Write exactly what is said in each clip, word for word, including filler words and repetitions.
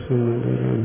സുന്ദരം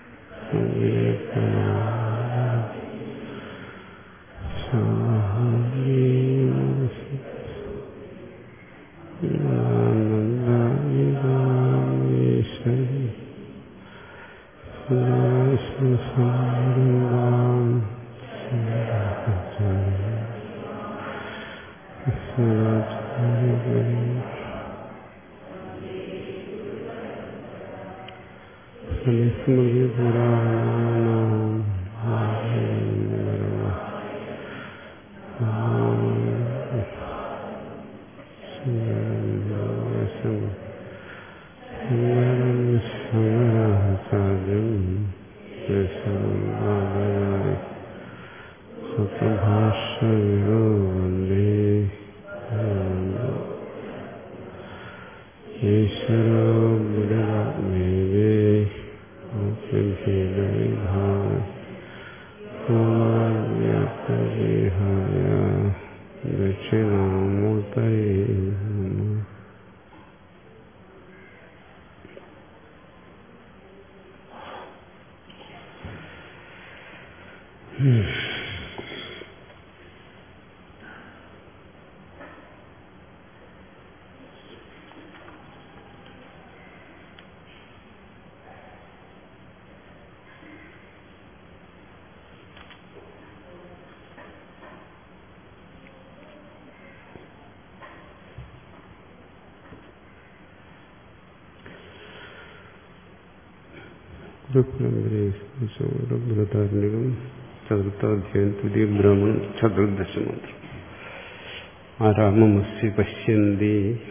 ബൃഹദാരണ്യകം ചതുർത്ഥാധ്യായം തുതിയ ബ്രാഹ്മണം ചതുർദശമന്ത്രം. ആരാമമസ്യ പശ്യന്തി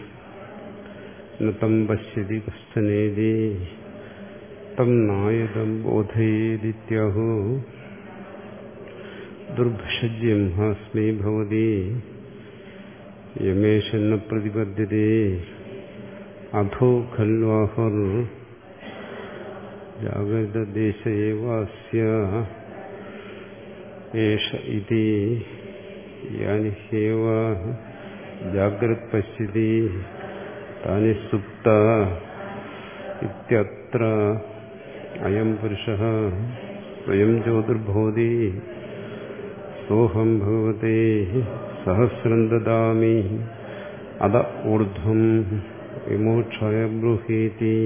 നതം പശ്യതി കശ്ചനേതി തം നായതം ബോധയേദിത്യാഹോ ദുർഭഷജ്യം ഹാസ്മി ഭവതി യമേഷന്ന പ്രതിപദ്യതേ അധോ ഖൽവാഹർ ജാഗ്രതദേശ ഏവാസ്യ ഏഷ ഇതി യാനി ഹേവ ജാഗ്രത് പശ്യതി താനി സുപ്ത ഇത്യത്ര അയം പുരുഷഃ സ്വയം ജ്യോതിർഭവതി സോഹം ഭഗവതേ സഹസ്രം ദദാമി അത ഊർധ്വം വിമോക്ഷായ ബ്രൂഹീതി.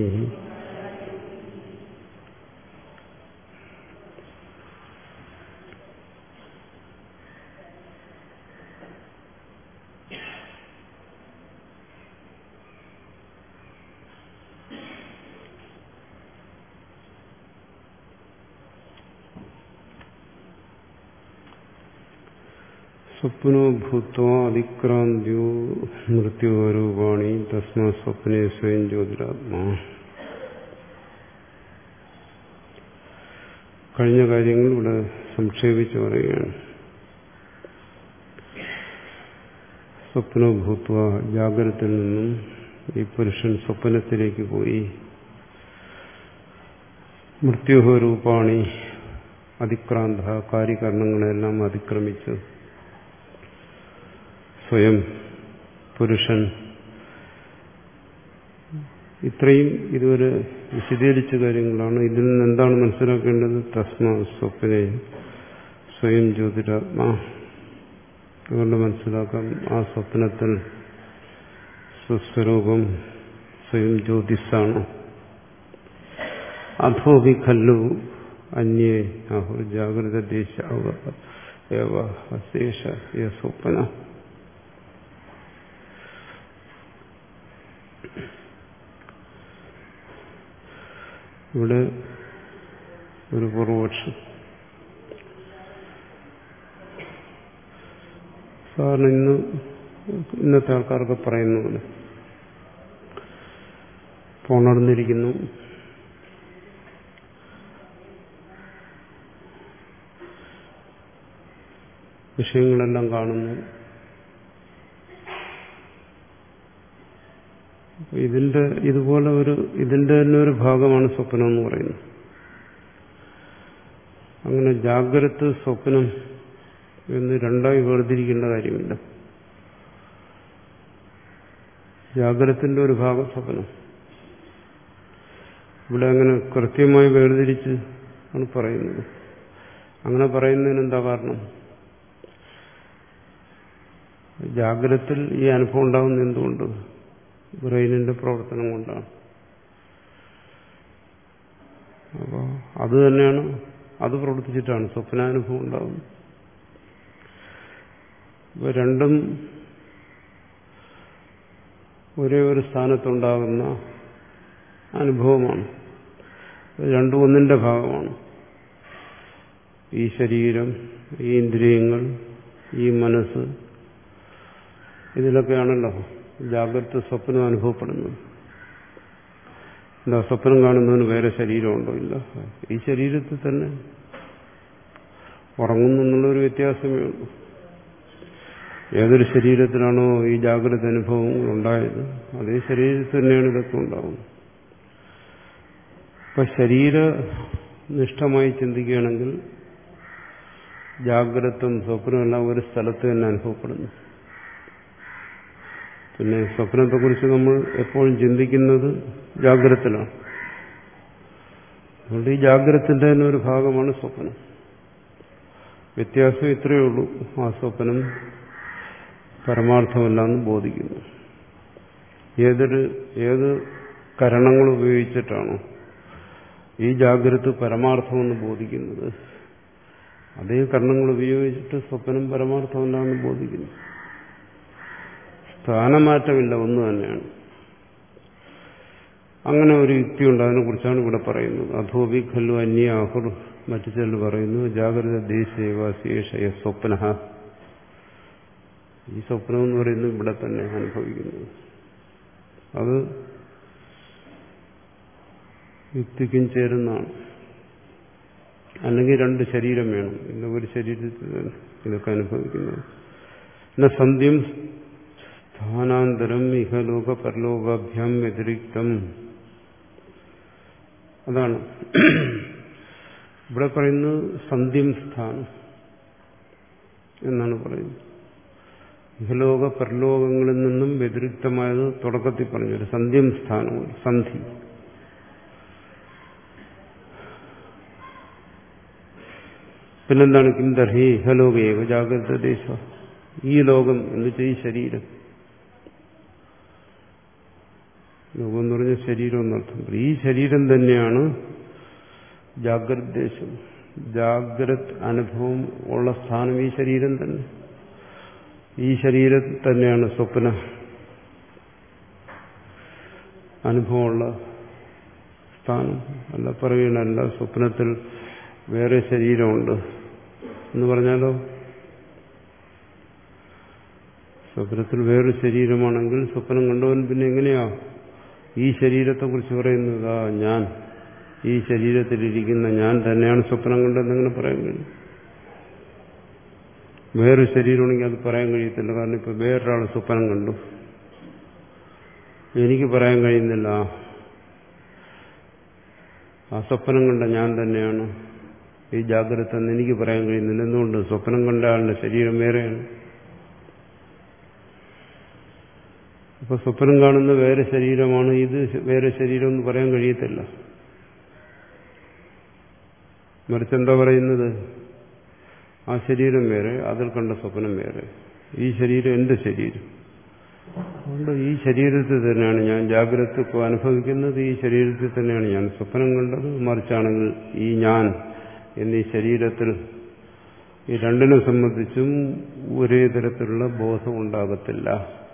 സ്വപ്നോ ഭൂത്വാ അതിക്രാന്ത്യോ മൃത്യുരൂപാണി തസ്മാ സ്വപ്നേ സ്വയം ജ്യോതിരാത്മാ. കഴിഞ്ഞ കാര്യങ്ങൾ ഇവിടെ സംക്ഷേപിച്ച് പറയുകയാണ്. സ്വപ്നോ ഭൂത്വാ, ജാഗ്രതയിൽ നിന്നും ഈ പുരുഷൻ സ്വപ്നത്തിലേക്ക് പോയി. മൃത്യുരൂപാണി അതിക്രാന്ത, കാര്യകരണങ്ങളെല്ലാം അതിക്രമിച്ചു. സ്വയം പുരുഷൻ. ഇത്രയും ഇതുവരെ വിശദീകരിച്ച കാര്യങ്ങളാണ്. ഇതിൽ നിന്ന് എന്താണ് മനസ്സിലാക്കേണ്ടത്? തസ്മാ സ്വപ്നെ സ്വയം ജ്യോതിരാത്മാ. അതുകൊണ്ട് മനസ്സിലാക്കാം, ആ സ്വപ്നത്തിൽ സ്വസ്വരൂപം സ്വയം ജ്യോതിസാണ്. അധോവി ഖല്ലു അന്യേ ആഹുർ ജാഗ്രത ദേശ അശേഷ സ്വപ്ന. ഇവിടെ ഒരു പൂർവപക്ഷം. സാധാരണ ഇന്ന് ഇന്നത്തെ ആൾക്കാർക്ക് പറയുന്ന പോലെ ഉണർന്നിരിക്കുന്നു, വിഷയങ്ങളെല്ലാം കാണുന്നു. ഇതിന്റെ ഇതുപോലെ ഒരു ഇതിന്റെ തന്നെ ഒരു ഭാഗമാണ് സ്വപ്നം എന്ന് പറയുന്നത്. അങ്ങനെ ജാഗ്രത സ്വപ്നം എന്ന് രണ്ടായി വേർതിരിക്കേണ്ട കാര്യമില്ല. ജാഗ്രതത്തിന്റെ ഒരു ഭാഗം സ്വപ്നം, ഇവിടെ അങ്ങനെ കൃത്യമായി വേർതിരിച്ച് ആണ് പറയുന്നത്. അങ്ങനെ പറയുന്നതിന് എന്താ കാരണം? ജാഗ്രതത്തിൽ ഈ അനുഭവം ഉണ്ടാകുന്ന എന്തുകൊണ്ട്? ബ്രെയിനിന്റെ പ്രവർത്തനം കൊണ്ടാണ്. അപ്പോൾ അത് തന്നെയാണ്, അത് പ്രവർത്തിച്ചിട്ടാണ് സ്വപ്നാനുഭവം ഉണ്ടാകുന്നത്. ഇപ്പോൾ രണ്ടും ഒരേ ഒരു സ്ഥാനത്തുണ്ടാകുന്ന അനുഭവമാണ്. രണ്ടും ഒന്നിന്റെ ഭാഗമാണ്. ഈ ശരീരം, ഈ ഇന്ദ്രിയങ്ങൾ, ഈ മനസ്സ്, ഇതിലൊക്കെയാണല്ലോ ജാഗ്രത സ്വപ്നം അനുഭവപ്പെടുന്നത്. എന്താ, സ്വപ്നം കാണുന്നതിന് വേറെ ശരീരമുണ്ടോ? ഇല്ല, ഈ ശരീരത്തിൽ തന്നെ ഉറങ്ങുന്നു എന്നുള്ളൊരു വ്യത്യാസമേ ഉള്ളൂ. ഏതൊരു ശരീരത്തിലാണോ ഈ ജാഗ്രത അനുഭവങ്ങൾ ഉണ്ടായത്, അതേ ശരീരത്തിൽ തന്നെയാണ് ഇതൊക്കെ ഉണ്ടാകുന്നത്. ഇപ്പൊ ശരീരനിഷ്ഠമായി ചിന്തിക്കുകയാണെങ്കിൽ ജാഗ്രതയും സ്വപ്നമെല്ലാം ഒരു സ്ഥലത്ത് തന്നെ അനുഭവപ്പെടുന്നു. പിന്നെ സ്വപ്നത്തെക്കുറിച്ച് നമ്മൾ എപ്പോഴും ചിന്തിക്കുന്നത് ജാഗ്രതത്തിലാണ്. അതുകൊണ്ട് ഈ ജാഗ്രതത്തിന്റെ തന്നെ ഒരു ഭാഗമാണ് സ്വപ്നം. വ്യത്യാസം ഇത്രയേ ഉള്ളൂ, ആ സ്വപ്നം പരമാർത്ഥമല്ലെന്ന് ബോധിക്കുന്നു. ഏതൊരു ഏത് കരണങ്ങൾ ഉപയോഗിച്ചിട്ടാണോ ഈ ജാഗ്രത പരമാർത്ഥമെന്ന് ബോധിക്കുന്നത്, അതേ കരണങ്ങൾ ഉപയോഗിച്ചിട്ട് സ്വപ്നം പരമാർത്ഥമല്ലെന്ന് ബോധിക്കുന്നു. സ്ഥാനമാറ്റമില്ല, ഒന്ന് തന്നെയാണ്. അങ്ങനെ ഒരു യുക്തിയുണ്ട്, അതിനെക്കുറിച്ചാണ് ഇവിടെ പറയുന്നത്. അധോബി ഖല്ലു അന്യ ആഹുർ, മറ്റു ചിലർ പറയുന്നു ജാഗ്രത ദേശേവാശേഷയ സ്വപ്ന. ഈ സ്വപ്നം എന്ന് പറയുന്നത് ഇവിടെ തന്നെ അനുഭവിക്കുന്നത്. അത് യുക്തിക്കും ചേരുന്നതാണ്. അല്ലെങ്കിൽ രണ്ട് ശരീരം വേണം, ഇന്ന ഒരു ശരീരത്തിൽ ഇതൊക്കെ അനുഭവിക്കുന്നത്. പിന്നെ സന്ധ്യം സ്ഥാനാന്തരം ഇഹലോക പരലോകാഭ്യാം വ്യതിരിക്തം. അതാണ് ഇവിടെ പറയുന്നത്. സന്ധ്യം സ്ഥാനം എന്നാണ് പറയുന്നത്. ഇഹലോക പരലോകങ്ങളിൽ നിന്നും വ്യതിരിക്തമായത് തുടക്കത്തിൽ പറഞ്ഞൊരു സന്ധ്യം സ്ഥാനം, സന്ധി. പിന്നെന്താണ്? കിം ദർഹി ഇഹലോകേവ ജാഗ്രത ദേശ. ഈ ലോകം എന്ന് വെച്ചാൽ ഈ ശരീരം, ലോകം എന്ന് പറഞ്ഞ ശരീരം എന്നർത്ഥം. ഈ ശരീരം തന്നെയാണ് ജാഗ്രത ദേശം. ജാഗ്രത് അനുഭവം ഉള്ള സ്ഥാനം ഈ ശരീരം തന്നെ. ഈ ശരീരത്തിൽ തന്നെയാണ് സ്വപ്ന അനുഭവമുള്ള സ്ഥാനം. അല്ല പറയണല്ല സ്വപ്നത്തിൽ വേറെ ശരീരമുണ്ട് എന്ന് പറഞ്ഞാലോ? സ്വപ്നത്തിൽ വേറൊരു ശരീരമാണെങ്കിൽ സ്വപ്നം കണ്ടവൻ പിന്നെ എങ്ങനെയാ ഈ ശരീരത്തെക്കുറിച്ച് പറയുന്നത്? ആ ഞാൻ, ഈ ശരീരത്തിലിരിക്കുന്ന ഞാൻ തന്നെയാണ് സ്വപ്നം കണ്ടതെന്നെങ്ങനെ പറയാൻ കഴിയും? വേറൊരു ശരീരമാണെങ്കിൽ അത് പറയാൻ കഴിയത്തില്ല. കാരണം ഇപ്പൊ വേറൊരാൾ സ്വപ്നം കണ്ടു, എനിക്ക് പറയാൻ കഴിയുന്നില്ല ആ സ്വപ്നം കണ്ട ഞാൻ തന്നെയാണ് ഈ ജാഗ്രത എന്ന് എനിക്ക് പറയാൻ കഴിയുന്നില്ല. എന്തുകൊണ്ട്? സ്വപ്നം കണ്ട ആളുടെ ശരീരം വേറെയാണ്. അപ്പൊ സ്വപ്നം കാണുന്ന വേറെ ശരീരമാണ്, ഇത് വേറെ ശരീരം എന്ന് പറയാൻ കഴിയത്തില്ല. മറിച്ചെന്താ പറയുന്നത്? ആ ശരീരം വേറെ, അതിൽ കണ്ട സ്വപ്നം വേറെ. ഈ ശരീരം എന്റെ ശരീരം. അതുകൊണ്ട് ഈ ശരീരത്തിൽ തന്നെയാണ് ഞാൻ ജാഗ്രത അനുഭവിക്കുന്നത്, ഈ ശരീരത്തിൽ തന്നെയാണ് ഞാൻ സ്വപ്നം കണ്ടത്. മറിച്ചാണെങ്കിൽ ഈ ഞാൻ എന്നീ ശരീരത്തിൽ ഈ രണ്ടിനെ സംബന്ധിച്ചും ഒരേ തരത്തിലുള്ള ബോധം ഉണ്ടാകത്തില്ല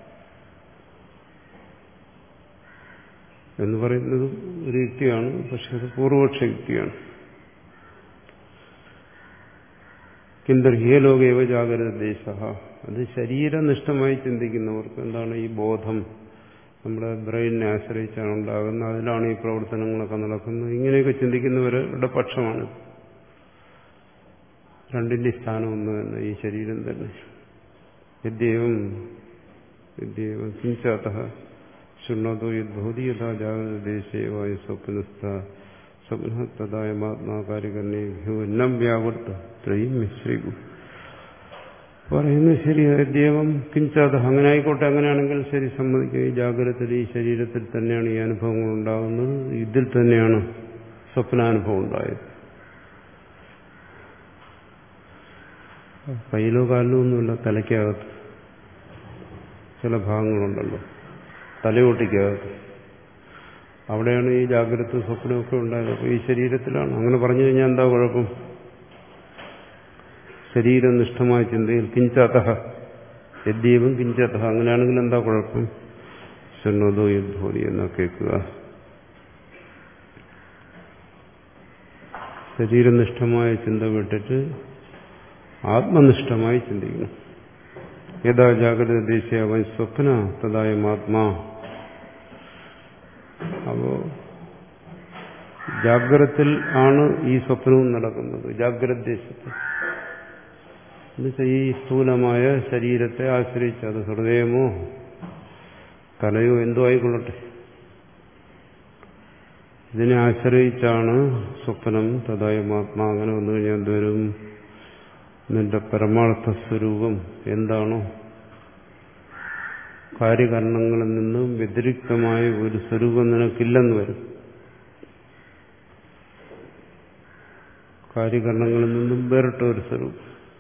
എന്ന് പറയുന്നത് ഒരു യുക്തിയാണ്. പക്ഷെ അത് പൂർവപക്ഷ യുക്തിയാണ്. കിന്തർഹിയ ലോകേവ ജാഗ്രത ദേശ. അത് ശരീരനിഷ്ഠമായി ചിന്തിക്കുന്നവർക്ക് എന്താണ് ഈ ബോധം നമ്മുടെ ബ്രെയിനിനെ ആശ്രയിച്ചാണ് ഉണ്ടാകുന്നത്, അതിലാണ് ഈ പ്രവർത്തനങ്ങളൊക്കെ നടക്കുന്നത്, ഇങ്ങനെയൊക്കെ ചിന്തിക്കുന്നവരുടെ പക്ഷമാണ്. രണ്ടിന്റെ സ്ഥാനം ഒന്ന് തന്നെ, ഈ ശരീരം തന്നെ. യദ്യേവം യദ്യേവം കിഞ്ചാത ശൃണോതോ യദ്ഭൂതി യഥാ ജാഗ്രത ദേശേ വായു സ്വപ്നസ്ഥ സ്വപ്ന തഥായമാത്മാകാര്യകരണേഭ്യോ നം വ്യാവർത്ത ത്രയും മിശ്രീകു. പറയുന്നത് ശരി. ദൈവം കിഞ്ചാത അങ്ങനെ ആയിക്കോട്ടെ. അങ്ങനെയാണെങ്കിൽ ശരി, സമ്മതിക്കുക. ഈ ജാഗ്രതത്തിൽ ഈ ശരീരത്തിൽ തന്നെയാണ് ഈ അനുഭവങ്ങൾ ഉണ്ടാകുന്നത്. ഇതിൽ തന്നെയാണ് സ്വപ്നാനുഭവം ഉണ്ടായത്. കയ്യിലോ കാലിലോ ഒന്നുമില്ല, തലയ്ക്കകത്ത് ചില ഭാഗങ്ങളുണ്ടല്ലോ, തലയോട്ടിക്കകത്ത്. അവിടെയാണ് ഈ ജാഗ്രത സ്വപ്നമൊക്കെ ഉണ്ടായത്. അപ്പോൾ ഈ ശരീരത്തിലാണ്. അങ്ങനെ പറഞ്ഞു കഴിഞ്ഞാൽ എന്താ കുഴപ്പം? ശരീരനിഷ്ഠമായ ചിന്തയിൽ കിഞ്ചാത യദ്ദീപം കിഞ്ചാത, അങ്ങനെയാണെങ്കിൽ എന്താ കുഴപ്പം? ശൃണോദോ യദ്ഭൂതി എന്നാ കേൾക്കുക. ശരീരനിഷ്ഠമായ ചിന്ത വിട്ടിട്ട് ആത്മനിഷ്ഠമായി ചിന്തിക്കണം. യഥാ ജാഗ്രത ദേശീയവൻ സ്വപ്ന തഥായം ആത്മാ. അപ്പോ ജാഗ്രത്തിൽ ആണ് ഈ സ്വപ്നവും നടക്കുന്നത്. ജാഗ്രത ദേശത്തിൽ എന്നുവെച്ചാൽ ഈ സ്ഥൂലമായ ശരീരത്തെ ആശ്രയിച്ച്, അത് ഹൃദയമോ തലയോ എന്തോ ആയിക്കൊള്ളട്ടെ, ഇതിനെ ആശ്രയിച്ചാണ് സ്വപ്നം. തഥായം ആത്മാ. അങ്ങനെ വന്നു കഴിഞ്ഞാൽ എന്തോരും നിന്റെ പരമാർത്ഥ സ്വരൂപം എന്താണോ, കാര്യകരണങ്ങളിൽ നിന്നും വ്യതിരിക്തമായ ഒരു സ്വരൂപം നിനക്കില്ലെന്ന് വരും. കാര്യകരണങ്ങളിൽ നിന്നും വേറിട്ട ഒരു സ്വരൂപം.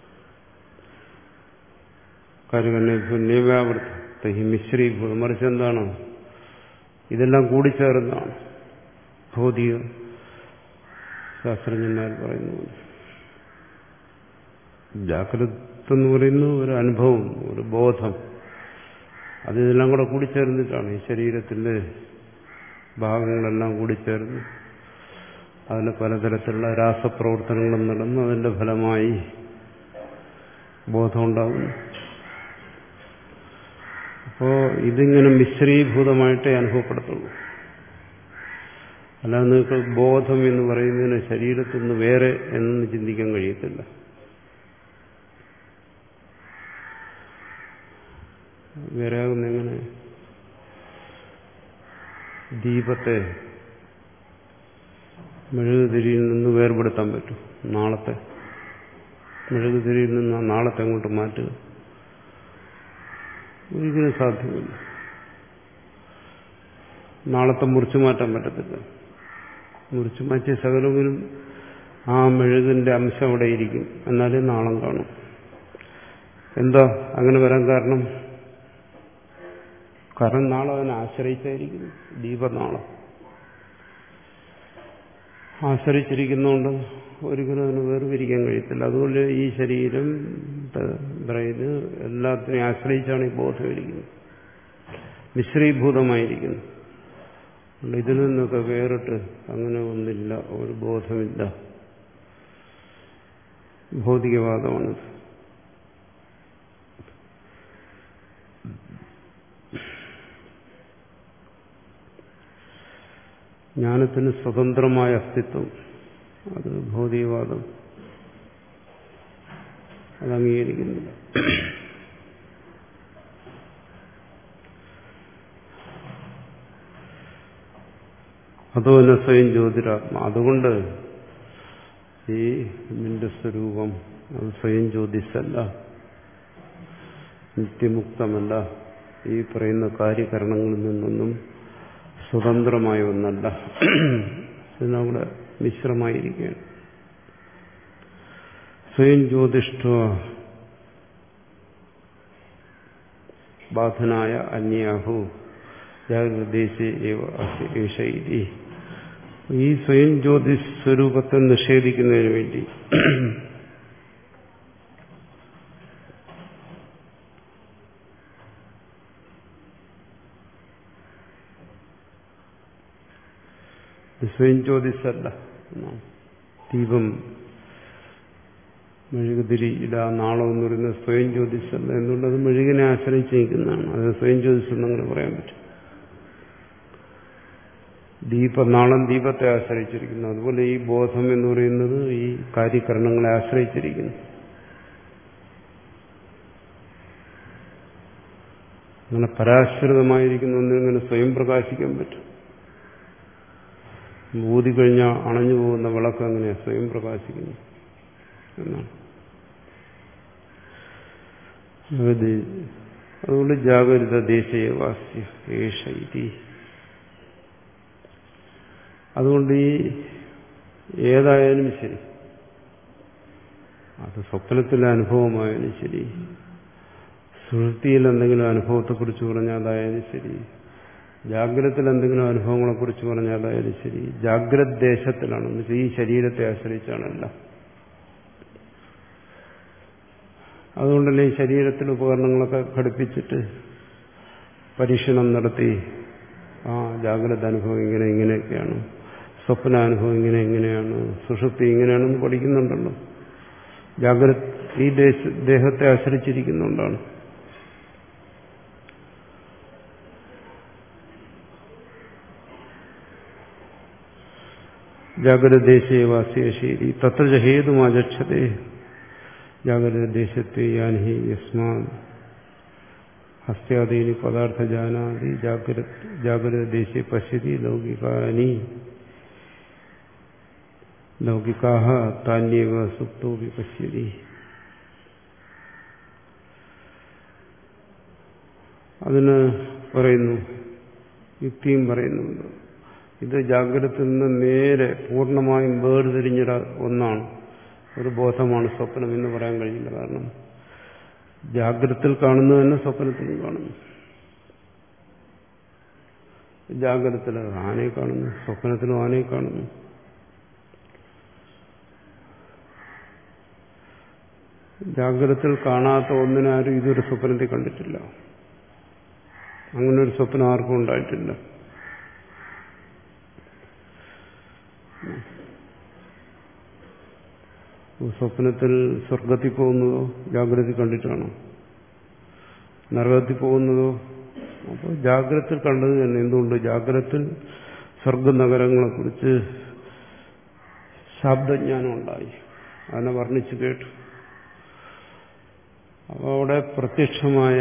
കാര്യകരണവൃത്ത മിശ്രീഭൂതം. മറിച്ച് എന്താണ്? ഇതെല്ലാം കൂടിച്ചേർന്നതാണ്. ഭൗതിക ശാസ്ത്രജ്ഞന്മാർ പറയുന്നു, ജാഗ്രത എന്ന് പറയുന്ന ഒരു അനുഭവം, ഒരു ബോധം, അത് ഇതെല്ലാം കൂടെ കൂടിച്ചേർന്നിട്ടാണ്. ഈ ശരീരത്തിന്റെ ഭാഗങ്ങളെല്ലാം കൂടിച്ചേർന്ന് അതിന് പലതരത്തിലുള്ള രാസപ്രവർത്തനങ്ങളും നടന്ന് അതിന്റെ ഫലമായി ബോധമുണ്ടാകുന്നു. അപ്പോ ഇതിങ്ങനെ മിശ്രീഭൂതമായിട്ടേ അനുഭവപ്പെടത്തുള്ളൂ. അല്ലാതെ നിങ്ങൾക്ക് ബോധം എന്ന് പറയുന്നതിന് ശരീരത്തിൽ നിന്ന് വേറെ എന്ന് ചിന്തിക്കാൻ കഴിയത്തില്ല. വേറെ ആകുന്നെങ്ങനെ? ദീപത്തെ മെഴുകുതിരിയിൽ നിന്ന് വേർപെടുത്താൻ പറ്റും? നാളത്തെ മെഴുകുതിരിയിൽ നിന്ന് നാളത്തെ അങ്ങോട്ട് മാറ്റുക ഒരിക്കലും സാധ്യമല്ല. നാളത്തെ മുറിച്ചു മാറ്റാൻ പറ്റത്തില്ല. മുറിച്ചു മാറ്റിയ സകലമെങ്കിലും ആ മെഴുകിന്റെ അംശം അവിടെ ഇരിക്കും, എന്നാലേ നാളം കാണും. എന്താ അങ്ങനെ വരാൻ കാരണം? കാരണം നാളെ അതിനെ ആശ്രയിച്ചായിരിക്കുന്നു. ദീപനാളം ആശ്രയിച്ചിരിക്കുന്നതുകൊണ്ട് ഒരിക്കലും അതിന് വേർപിരിക്കാൻ കഴിയത്തില്ല. അതുകൊണ്ട് ഈ ശരീരം, ബ്രെയിന് എല്ലാത്തിനെയും ആശ്രയിച്ചാണ് ഈ ബോധം ഇരിക്കുന്നത്, മിശ്രീഭൂതമായിരിക്കുന്നു. ഇതിൽ നിന്നൊക്കെ വേറിട്ട് അങ്ങനെ ഒന്നില്ല, ഒരു ബോധമില്ല. ഭൗതികവാദമാണിത്. ജ്ഞാനത്തിന് സ്വതന്ത്രമായ അസ്തിത്വം, അത് ഭൗതികവാദം അത് അംഗീകരിക്കുന്നില്ല. അതോ എന്നെ സ്വയം ജ്യോതിരാത്മ. അതുകൊണ്ട് ഈ നിന്റെ സ്വരൂപം അത് സ്വയം ജ്യോതിഷല്ല, നിത്യമുക്തമല്ല, ഈ പറയുന്ന കാര്യകരണങ്ങളിൽ നിന്നൊന്നും സ്വതന്ത്രമായ ഒന്നല്ല. ഇതിനവിടെ മിശ്രമായിരിക്കുകയാണ്. സ്വയം ജ്യോതിഷ്ഠ ബാധനായ അന്യാഹു ജാഗ്രദേശേ ഏഷൈതി. ഈ സ്വയം ജ്യോതിഷ് സ്വരൂപത്തെ നിഷേധിക്കുന്നതിന് വേണ്ടി സ്വയം ജ്യോതിഷല്ല. ദീപം മെഴുകുതിരി ഇടാ നാളം എന്ന് പറയുന്നത് സ്വയം ജ്യോതിഷല്ല. എന്നുള്ളത് മെഴുകിനെ ആശ്രയിച്ച് നിൽക്കുന്നതാണ്. അത് സ്വയം ജ്യോതിഷെന്ന് അങ്ങനെ പറയാൻ പറ്റും. ദീപനാളം ദീപത്തെ ആശ്രയിച്ചിരിക്കുന്നു. അതുപോലെ ഈ ബോധം എന്ന് പറയുന്നത് ഈ കാര്യകരണങ്ങളെ ആശ്രയിച്ചിരിക്കുന്നു. അങ്ങനെ പരാശ്രിതമായിരിക്കുന്ന ഒന്നിങ്ങനെ സ്വയം പ്രകാശിക്കാൻ പറ്റും. ഊതിക്കഴിഞ്ഞാൽ അണഞ്ഞു പോകുന്ന വിളക്ക് അങ്ങനെയാണ് സ്വയം പ്രകാശിക്കുന്നു എന്നാണ്. അതുകൊണ്ട് ജാഗരിത ദേശീയവാസ്യ ഏഷ ഇതി. അതുകൊണ്ട് ഈ ഏതായാലും ശരി, അത് സ്വപ്നത്തിലെ അനുഭവമായാലും ശരി, സുഷുപ്തിയിൽ എന്തെങ്കിലും അനുഭവത്തെക്കുറിച്ച് പറഞ്ഞാൽ അതായാലും ശരി, ജാഗ്രതത്തിൽ എന്തെങ്കിലും അനുഭവങ്ങളെക്കുറിച്ച് പറഞ്ഞാൽ അതായാലും ശരി, ജാഗ്രത ദേശത്തിലാണെന്ന് വെച്ചാൽ ഈ ശരീരത്തെ ആശ്രയിച്ചാണല്ല. അതുകൊണ്ടല്ലേ ഈ ശരീരത്തിൽ ഉപകരണങ്ങളൊക്കെ ഘടിപ്പിച്ചിട്ട് പരീക്ഷണം നടത്തി ആ ജാഗ്രത അനുഭവം ഇങ്ങനെ ഇങ്ങനെയൊക്കെയാണ്, സ്വപ്നാനുഭവം ഇങ്ങനെ ഇങ്ങനെയാണ്, സുഷുപ്തി ഇങ്ങനെയാണെന്ന് പഠിക്കുന്നുണ്ടല്ലോ. ജാഗ്രത ഈ ദേശ ദേഹത്തെ ആശ്രയിച്ചിരിക്കുന്നുകൊണ്ടാണ്. ജാഗ്രത ദേശീയവാസ്യേഷി തത്ര ഹേതുമാചക്ഷതേ ജാഗ്രത ദേശത്തെ യാനി യസ്മാ ഹസ്ത്യാദീനി പദാർത്ഥജാനാദി ജാഗ്രത ജാഗ്രത ദേശീയ പശ്യതി ലൗകികാനി ലൗകികാഹ താന്യേവ സുപ്തോപി പശ്യതി. അതിന് പറയുന്നു, യുക്തിയും പറയുന്നുണ്ട്. ഇത് ജാഗ്രതത്തിൽ നിന്ന് നേരെ പൂർണ്ണമായും വേർതിരിഞ്ഞ ഒന്നാണ്, ഒരു ബോധമാണ് സ്വപ്നം എന്ന് പറയാൻ കഴിയില്ല. കാരണം ജാഗ്രതത്തിൽ കാണുന്നത് തന്നെ സ്വപ്നത്തിലും കാണുന്നു. ജാഗ്രതത്തിൽ ആനയെ കാണുന്നു, സ്വപ്നത്തിലും ആനയെ കാണുന്നു. ജാഗ്രതത്തിൽ കാണാത്ത ഒന്നിനാരും ഇതൊരു സ്വപ്നത്തിൽ കണ്ടിട്ടില്ല. അങ്ങനെ ഒരു സ്വപ്നം ആർക്കും ഉണ്ടായിട്ടില്ല. സ്വപ്നത്തിൽ സ്വർഗത്തിൽ പോകുന്നതോ ജാഗ്രതയിൽ കണ്ടിട്ടാണോ? നരകത്തിൽ പോകുന്നതോ? അപ്പോൾ ജാഗ്രതത്തിൽ കണ്ടത് തന്നെ. എന്തുകൊണ്ട്? ജാഗ്രതത്തിൽ സ്വർഗനഗരങ്ങളെക്കുറിച്ച് ശബ്ദജ്ഞാനം ഉണ്ടായി, അതിനെ വർണ്ണിച്ചു കേട്ടു. അപ്പോൾ അവിടെ പ്രത്യക്ഷമായ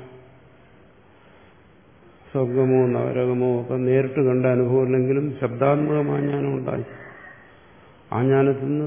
സ്വർഗമോ നരകമോ ഒക്കെ നേരിട്ട് കണ്ട അനുഭവമില്ലെങ്കിലും ശബ്ദാത്മകമായ ജ്ഞാനം ഉണ്ടായി. ആ ജ്ഞാനത്തിൽ നിന്ന്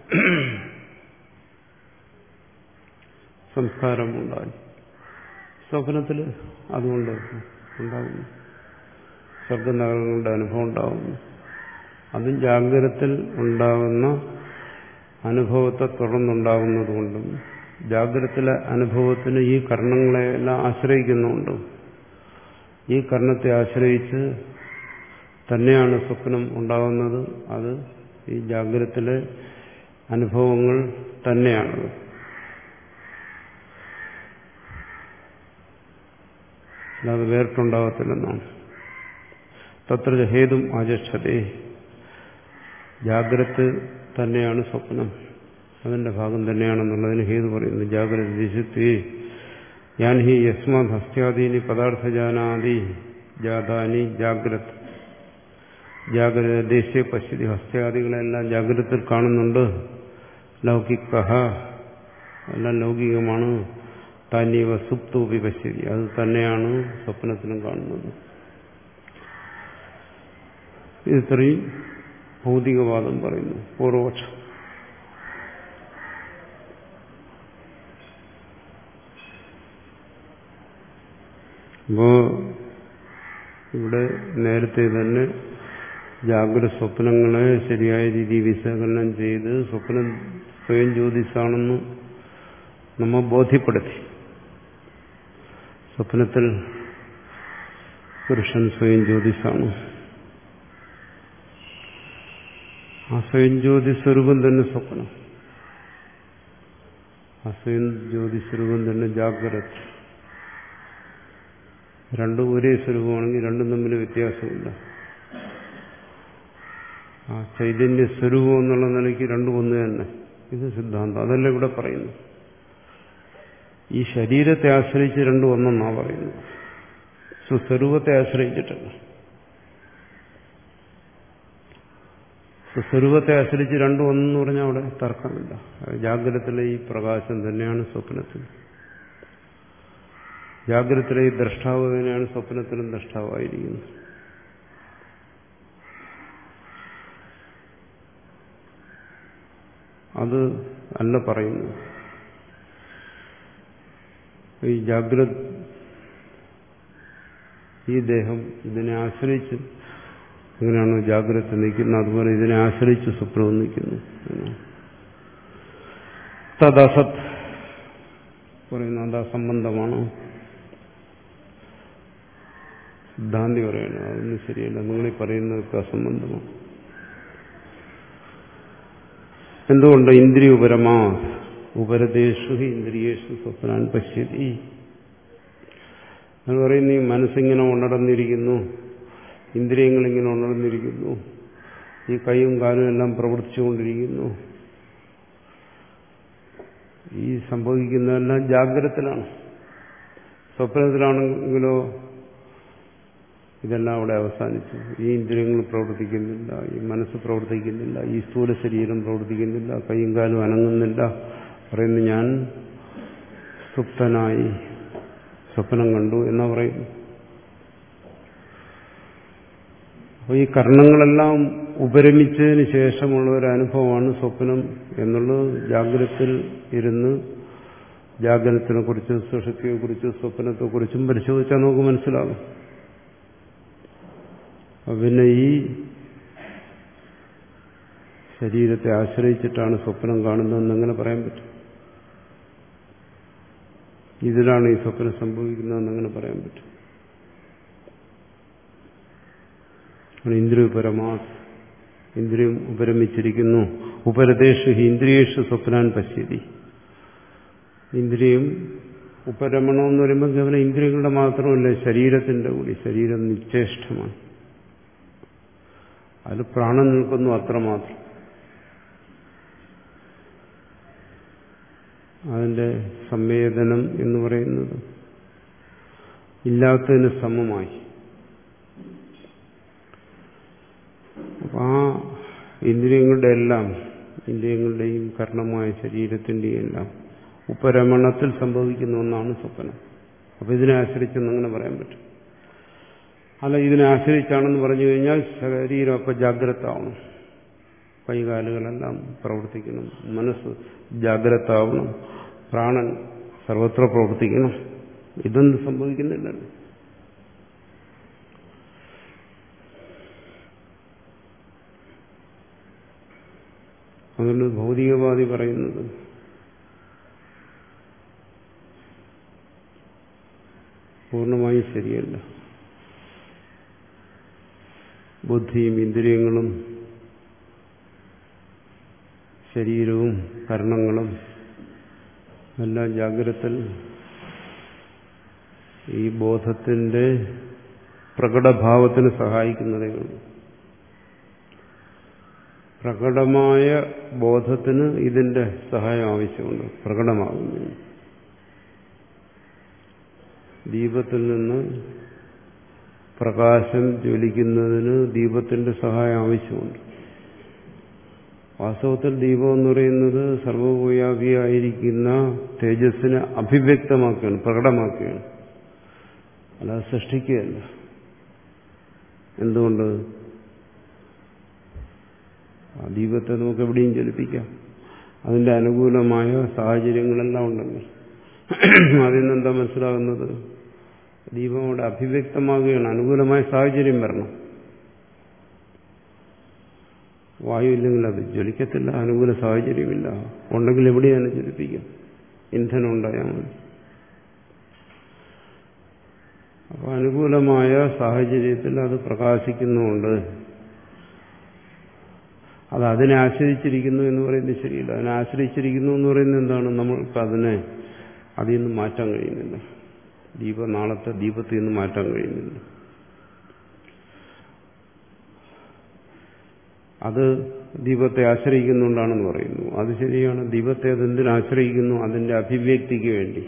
സംസ്കാരം ഉണ്ടായി. സ്വപ്നത്തിൽ അതുകൊണ്ട് ഉണ്ടാകുന്നു, സ്വർഗനഗരങ്ങളുടെ അനുഭവം ഉണ്ടാകുന്നു. അതും ജാഗ്രതത്തിൽ ഉണ്ടാകുന്ന അനുഭവത്തെ തുടർന്നുണ്ടാകുന്നതുകൊണ്ടും ജാഗ്രതത്തിലെ അനുഭവത്തിന് ഈ കർണങ്ങളെല്ലാം ആശ്രയിക്കുന്നുണ്ട്. ഈ കർണത്തെ ആശ്രയിച്ച് തന്നെയാണ് സ്വപ്നം ഉണ്ടാകുന്നത്. അത് ഈ ജാഗ്രതത്തിലെ അനുഭവങ്ങൾ തന്നെയാണത്. അല്ലാതെ വേറിട്ടുണ്ടാകത്തില്ലെന്നാണ്. തത്ര ഹേതും ആചക്ഷതേ, ജാഗ്രത തന്നെയാണ് സ്വപ്നം, അതിന്റെ ഭാഗം തന്നെയാണെന്നുള്ളതിന് ഹേതു പറയുന്നു. ജാഗ്രത ദേശത്തെ ഞാൻ ഹി യസ്മാത് ഹസ്ത്യാദീനി പദാർത്ഥജാനാദി ജാതാനി ജാഗ്രത ജാഗ്രത ദേശീയ പശ്യതി, ഹസ്ത്യാദികളെല്ലാം ജാഗ്രതത്തിൽ കാണുന്നുണ്ട്. ലൗകിക എല്ലാം ലൗകികമാണ്. താനീവ സുപ്തൂപി പശ്യതി, അത് തന്നെയാണ് സ്വപ്നത്തിലും കാണുന്നത്. ഇത്രയും ഭൗതികവാദം പറയുന്നു പൂർവപക്ഷം. അപ്പോ ഇവിടെ നേരത്തെ തന്നെ ജാഗ്രത സ്വപ്നങ്ങളെ ശരിയായ രീതിയിൽ വിശകലനം ചെയ്ത് സ്വപ്നം സ്വയം ജ്യോതിസാണെന്ന് നമ്മെ ബോധ്യപ്പെടുത്തി. സ്വപ്നത്തിൽ പുരുഷൻ സ്വയം ജ്യോതിസാണ്. ആ സ്വയം ജ്യോതി സ്വരൂപം തന്നെ സ്വപ്നം, ആ സ്വയം ജ്യോതി സ്വരൂപം തന്നെ ജാഗ്രത. രണ്ടും ഒരേ സ്വരൂപമാണെങ്കിൽ രണ്ടും തമ്മിൽ വ്യത്യാസമില്ല. ആ ചൈതന്യ സ്വരൂപം എന്നുള്ള നിലയ്ക്ക് രണ്ടും ഒന്ന് തന്നെ. ഇത് സിദ്ധാന്തം. അതല്ല ഇവിടെ പറയുന്നു. ഈ ശരീരത്തെ ആശ്രയിച്ച് രണ്ടും ഒന്നെന്നാ പറയുന്നത്, സ്വസ്വരൂപത്തെ ആശ്രയിച്ചിട്ടല്ല. സ്വസ്വരൂപത്തെ ആശ്രയിച്ച് രണ്ടും ഒന്നെന്ന് പറഞ്ഞാൽ അവിടെ തർക്കമില്ല. ജാഗ്രതത്തിലെ ഈ പ്രകാശം തന്നെയാണ് സ്വപ്നത്തിൽ, ജാഗ്രതത്തിലെ ഈ ദ്രഷ്ടാവ് തന്നെയാണ് സ്വപ്നത്തിലും ദ്രഷ്ടാവായിരിക്കുന്നത്. അത് അല്ല പറയുന്നു. ഈ ജാഗ്രത ഈ ദേഹം ഇതിനെ ആശ്രയിച്ച് എങ്ങനെയാണോ ജാഗ്രത നിൽക്കുന്നത് അതുപോലെ ഇതിനെ ആശ്രയിച്ച് സ്വപ്നവും നിൽക്കുന്നു. തദസത് പറയുന്നു, അത് അസംബന്ധമാണ്. സിദ്ധാന്തി പറയണം അതൊന്നും ശരിയല്ല, നിങ്ങളീ പറയുന്നതൊക്കെ അസംബന്ധമാണ്. എന്തുകൊണ്ട്? ഇന്ദ്രിയ ഉപരമാ ഉപരദേശു ഇന്ദ്രിയേഷു സ്വപ്നാൻ പശ്യതി. അത് പറയുന്നു, ഈ മനസ്സിങ്ങനെ ഉണർന്നിരിക്കുന്നു, ഇന്ദ്രിയങ്ങളിങ്ങനെ ഉണർന്നിരിക്കുന്നു, ഈ കൈയും കാലും എല്ലാം പ്രവർത്തിച്ചുകൊണ്ടിരിക്കുന്നു. ഈ സംഭവിക്കുന്നതെല്ലാം ജാഗ്രതത്തിലാണ്. സ്വപ്നത്തിലാണെങ്കിലോ ഇതെല്ലാം അവിടെ അവസാനിച്ചു. ഈ ഇന്ദ്രിയങ്ങൾ പ്രവർത്തിക്കുന്നില്ല, ഈ മനസ്സ് പ്രവർത്തിക്കുന്നില്ല, ഈ സ്ഥൂല ശരീരം പ്രവർത്തിക്കുന്നില്ല, കൈയും കാലും അനങ്ങുന്നില്ല. പറയുന്നു ഞാൻ സുപ്തനായി സ്വപ്നം കണ്ടു എന്നാ പറയുന്നു. അപ്പോൾ ഈ കർണങ്ങളെല്ലാം ഉപരമിച്ചതിന് ശേഷമുള്ള ഒരു അനുഭവമാണ് സ്വപ്നം എന്നുള്ളത്. ജാഗ്രതത്തിൽ ഇരുന്ന് ജാഗ്രതത്തിനെ കുറിച്ചും സുഷുപ്തിയെക്കുറിച്ചും സ്വപ്നത്തെക്കുറിച്ചും പരിശോധിച്ചാൽ നമുക്ക് മനസ്സിലാകും. പിന്നെ ഈ ശരീരത്തെ ആശ്രയിച്ചിട്ടാണ് സ്വപ്നം കാണുന്നതെന്ന് എങ്ങനെ പറയാൻ പറ്റും? ഇതിലാണ് ഈ സ്വപ്നം സംഭവിക്കുന്നതെന്ന് എങ്ങനെ പറയാൻ പറ്റും? ഇന്ദ്രിയപരമാ ഇന്ദ്രിയം ഉപരമിച്ചിരിക്കുന്നു. ഉപരദേശു ഇന്ദ്രിയേഷു സ്വപ്നാൻ പശ്യതി. ഇന്ദ്രിയം ഉപരമണമെന്ന് പറയുമ്പോൾ കേവലം ഇന്ദ്രിയങ്ങളുടെ മാത്രമല്ല, ശരീരത്തിന്റെ കൂടി. ശരീരം നിശ്ചേഷ്ടമാണ്, അതിൽ പ്രാണൻ നിൽക്കുന്നു, അത്രമാത്രം. അതിന്റെ സംവേദനം എന്ന് പറയുന്നത് ഇല്ലാത്തതിന് സമമായി. അപ്പം ആ ഇന്ദ്രിയങ്ങളുടെ എല്ലാം, ഇന്ദ്രിയങ്ങളുടെയും കർണമായ ശരീരത്തിന്റെയും എല്ലാം ഉപരമണത്തിൽ സംഭവിക്കുന്ന ഒന്നാണ് സ്വപ്നം. അപ്പം ഇതിനെ ആശ്രയിച്ചെന്ന് അങ്ങനെ പറയാൻ പറ്റും. അല്ല, ഇതിനെ ആശ്രയിച്ചാണെന്ന് പറഞ്ഞു കഴിഞ്ഞാൽ ശരീരം അപ്പം ജാഗ്രത ആവണം, കൈകാലുകളെല്ലാം പ്രവർത്തിക്കണം, മനസ്സ് ജാഗ്രത ആവണം, പ്രാണൻ സർവത്ര പ്രവർത്തിക്കണം. ഇതൊന്നും സംഭവിക്കുന്നില്ലല്ലോ. അതുകൊണ്ട് ഭൗതികവാദി പറയുന്നത് പൂർണ്ണമായും ശരിയല്ല. ബുദ്ധിയും ഇന്ദ്രിയങ്ങളും ശരീരവും കർണങ്ങളും എല്ലാം ജാഗ്രതത്തിൽ ഈ ബോധത്തിന്റെ പ്രകടഭാവത്തിന് സഹായിക്കുന്നതേ ഉള്ളൂ. പ്രകടമായ ബോധത്തിന് ഇതിന്റെ സഹായം ആവശ്യമുണ്ട്. പ്രകടമാകുന്നതിന് ദീപത്തിൽ നിന്ന് പ്രകാശം ജ്വലിക്കുന്നതിന് ദീപത്തിന്റെ സഹായം ആവശ്യമുണ്ട്. വാസ്തവത്തിൽ ദീപം എന്ന് പറയുന്നത് സർവ്വവ്യാപിയായിരിക്കുന്ന തേജസ്സിനെ അഭിവ്യക്തമാക്കുകയാണ്, പ്രകടമാക്കുകയാണ്, അല്ലാതെ സൃഷ്ടിക്കുകയല്ല. എന്തുകൊണ്ട്? ആ ദീപത്തെ നമുക്ക് എവിടെയും ജ്വലിപ്പിക്കാം, അതിന്റെ അനുകൂലമായ സാഹചര്യങ്ങളെല്ലാം ഉണ്ടെങ്കിൽ. അതിൽ നിന്നെന്താ മനസ്സിലാകുന്നത്? ദീപം അവിടെ അഭിവ്യക്തമാകുകയാണ്, അനുകൂലമായ സാഹചര്യം വരണം. വായു ഇല്ലെങ്കിൽ അത് ജ്വലിക്കത്തില്ല, അനുകൂല സാഹചര്യമില്ല. ഉണ്ടെങ്കിൽ എവിടെയാണ് ജ്വലിപ്പിക്കാം? ഇന്ധനം ഉണ്ടായാൽ മതി. അപ്പോൾ അനുകൂലമായ സാഹചര്യത്തിൽ അത് പ്രകാശിക്കുന്നുണ്ട്. അത് അതിനെ ആശ്രയിച്ചിരിക്കുന്നു എന്ന് പറയുന്നത് ശരിയില്ല. അതിനെ ആശ്രയിച്ചിരിക്കുന്നു എന്ന് പറയുന്നത് എന്താണ്? നമ്മൾക്ക് അതിനെ അതിൽ നിന്ന് മാറ്റാൻ കഴിയുന്നില്ല. ദീപ നാളത്തെ ദീപത്തിൽ നിന്ന് മാറ്റാൻ കഴിയുന്നില്ല. അത് ദീപത്തെ ആശ്രയിക്കുന്നുണ്ടാണെന്ന് പറയുന്നു. അത് ശരിയാണ്. ദീപത്തെ അതെന്തിനു ആശ്രയിക്കുന്നു? അതിന്റെ അഭിവ്യക്തിക്ക് വേണ്ടി.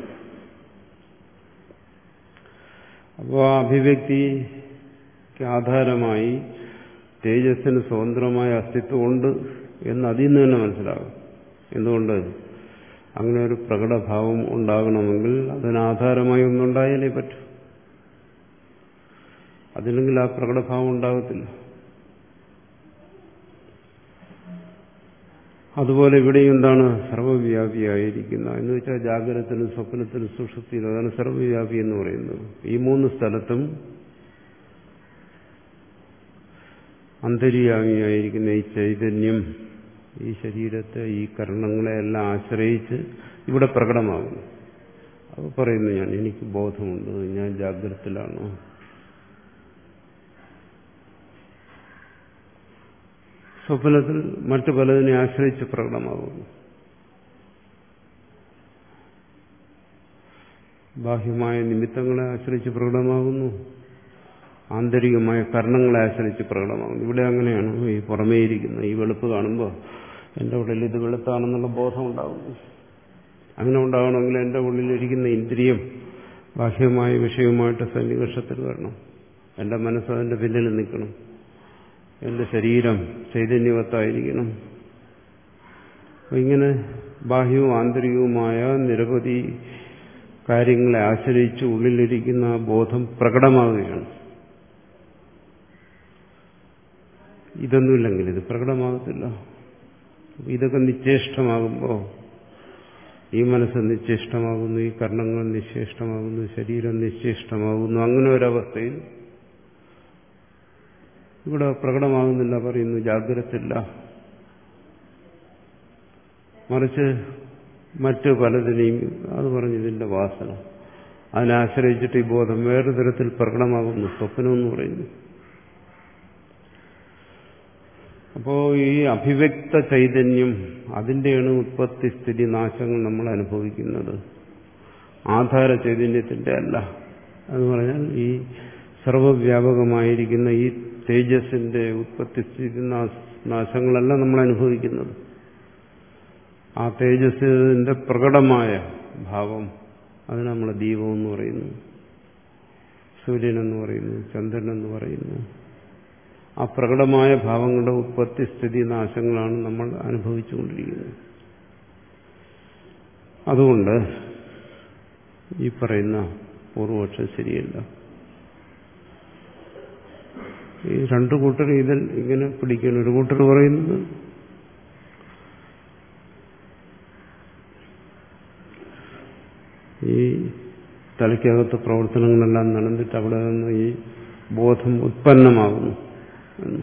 അപ്പോൾ ആ അഭിവ്യക്തിക്ക് ആധാരമായി തേജസ്സിന് സ്വതന്ത്രമായ അസ്തിത്വമുണ്ട് എന്ന് അതിൽ നിന്ന് തന്നെ മനസ്സിലാകും. എന്തുകൊണ്ട്? അങ്ങനെ ഒരു പ്രകടഭാവം ഉണ്ടാകണമെങ്കിൽ അതിനാധാരമായി ഒന്നുണ്ടായാലേ പറ്റൂ. അതില്ലെങ്കിൽ ആ പ്രകടഭാവം ഉണ്ടാകത്തില്ല. അതുപോലെ ഇവിടെയും എന്താണ് സർവ്വവ്യാപിയായിരിക്കുന്ന എന്ന് വെച്ചാൽ ജാഗ്രതത്തിലും സ്വപ്നത്തിലും സുഷുപ്തിയിലും അതാണ് സർവ്വവ്യാപി എന്ന് പറയുന്നത്. ഈ മൂന്ന് സ്ഥലത്തും അന്തര്യാമിയായിരിക്കുന്ന ഈ ചൈതന്യം ഈ ശരീരത്തെ ഈ കർണങ്ങളെയെല്ലാം ആശ്രയിച്ച് ഇവിടെ പ്രകടമാകുന്നു. അപ്പോൾ പറയുന്നു ഞാൻ എനിക്ക് ബോധമുണ്ട്, ഞാൻ ജാഗ്രതത്തിലാണ്. സ്വപ്നത്തിൽ മറ്റു പലതിനെ ആശ്രയിച്ച് പ്രകടമാകുന്നു. ബാഹ്യമായ നിമിത്തങ്ങളെ ആശ്രയിച്ച് പ്രകടമാകുന്നു, ആന്തരികമായ കർണങ്ങളെ ആശ്രയിച്ച് പ്രകടമാകുന്നു. ഇവിടെ അങ്ങനെയാണ്. ഈ പുറമേയിരിക്കുന്ന ഈ വെളുപ്പ് കാണുമ്പോൾ എൻ്റെ ഉള്ളിൽ ഇത് വെളുത്താണെന്നുള്ള ബോധം ഉണ്ടാകുന്നു. അങ്ങനെ ഉണ്ടാകണമെങ്കിൽ എൻ്റെ ഉള്ളിലിരിക്കുന്ന ഇന്ദ്രിയം ബാഹ്യമായ വിഷയവുമായിട്ട് സന്നിവേഷത്തിൽ വരണം. എൻ്റെ മനസ്സ് അതിൻ്റെ പിന്നിൽ നിൽക്കണം. എൻ്റെ ശരീരം ചൈതന്യവത്തായിരിക്കണം. ഇങ്ങനെ ബാഹ്യവും ആന്തരികവുമായ നിരവധി കാര്യങ്ങളെ ആശ്രയിച്ച് ഉള്ളിലിരിക്കുന്ന ബോധം പ്രകടമാവുകയാണ്. ഇതൊന്നുമില്ലെങ്കിൽ ഇത് പ്രകടമാകത്തില്ല. ഇതൊക്കെ നിശ്ചേഷ്ടമാകുമ്പോൾ ഈ മനസ്സ് നിശ്ചേഷ്ടമാകുന്നു, ഈ കർണങ്ങൾ നിശ്ചേഷ്ടമാകുന്നു, ശരീരം നിശ്ചേഷ്ടമാകുന്നു. അങ്ങനെ ഒരവസ്ഥയിൽ ഇവിടെ പ്രകടമാകുന്നില്ല, പറയുന്നു ജാഗ്രതയില്ല. മറിച്ച് മറ്റു പലതിനെയും അത് പറഞ്ഞു ഇതിന്റെ വാസന അതിനാശ്രയിച്ചിട്ട് ഈ ബോധം വേറെ തരത്തിൽ പ്രകടമാകുന്നു, സ്വപ്നമെന്ന് പറയുന്നു. അപ്പോ ഈ അഭിവ്യക്ത ചൈതന്യം അതിന്റെയാണ് ഉത്പത്തി സ്ഥിതി നാശങ്ങൾ നമ്മൾ അനുഭവിക്കുന്നത്, ആധാര ചൈതന്യത്തിന്റെ അല്ല. എന്ന് പറഞ്ഞാൽ ഈ സർവവ്യാപകമായിരിക്കുന്ന ഈ തേജസ്സിന്റെ ഉത്പത്തി സ്ഥിതി നാശങ്ങളല്ല നമ്മൾ അനുഭവിക്കുന്നത്. ആ തേജസ്സിന്റെ പ്രകടമായ ഭാവം അത് നമ്മളെ ദീപം എന്ന് പറയുന്നു, സൂര്യനെന്ന് പറയുന്നു, ചന്ദ്രനെന്ന് പറയുന്നു. ആ പ്രകടമായ ഭാവങ്ങളുടെ ഉത്പത്തി സ്ഥിതി നാശങ്ങളാണ് നമ്മൾ അനുഭവിച്ചുകൊണ്ടിരിക്കുന്നത്. അതുകൊണ്ട് ഈ പറയുന്ന പൂർവപക്ഷം ശരിയല്ല. ഈ രണ്ടു കൂട്ടർ ഇതിൽ ഇങ്ങനെ പിടിക്കണം. ഒരു കൂട്ടർ പറയുന്നത് ഈ തലയ്ക്കകത്ത് പ്രവർത്തനങ്ങളെല്ലാം നടന്നിട്ട് അവിടെ നിന്ന് ഈ ബോധം ഉത്പന്നമാകുന്നു എന്ന്.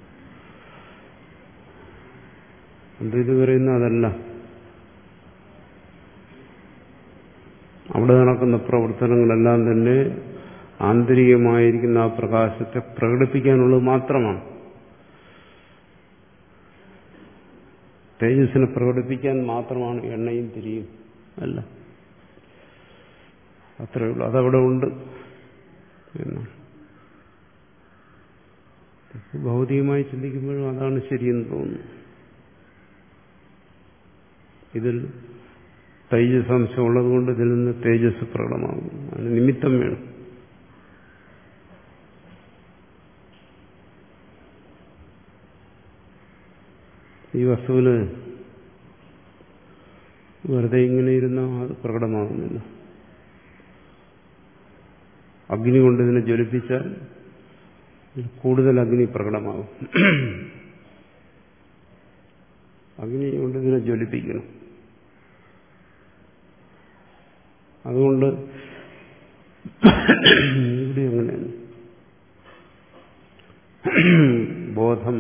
ഇത് പറയുന്ന അതല്ല. അവിടെ നടക്കുന്ന പ്രവർത്തനങ്ങളെല്ലാം തന്നെ ആന്തരികമായിരിക്കുന്ന ആ പ്രകാശത്തെ പ്രകടിപ്പിക്കാനുള്ളത് മാത്രമാണ്. തേജസ്സിനെ പ്രകടിപ്പിക്കാൻ മാത്രമാണ് എണ്ണയും തിരിയും അല്ല. അത്രയേ ഉള്ളൂ. അതവിടെ ഉണ്ട് എന്നാണ്. ഭൗതികമായി ചിന്തിക്കുമ്പോഴും അതാണ് ശരിയെന്ന് തോന്നുന്നു. ഇതിൽ തേജസ് അംശം ഉള്ളതുകൊണ്ട് ഇതിൽ നിന്ന് തേജസ് പ്രകടമാകുന്നു. അതിന് നിമിത്തം വേണം. ഈ വസ്തുവിന് വെറുതെ ഇങ്ങനെ ഇരുന്നാൽ അത് പ്രകടമാകുന്നില്ല. അഗ്നി കൊണ്ട് ഇതിനെ ജ്വലിപ്പിച്ചാൽ കൂടുതൽ അഗ്നി പ്രകടമാകും. അഗ്നി കൊണ്ട് ഇതിനെ ജ്വലിപ്പിക്കണം. അതുകൊണ്ട് ഇവിടെ അങ്ങനെയാണ്. ബോധം,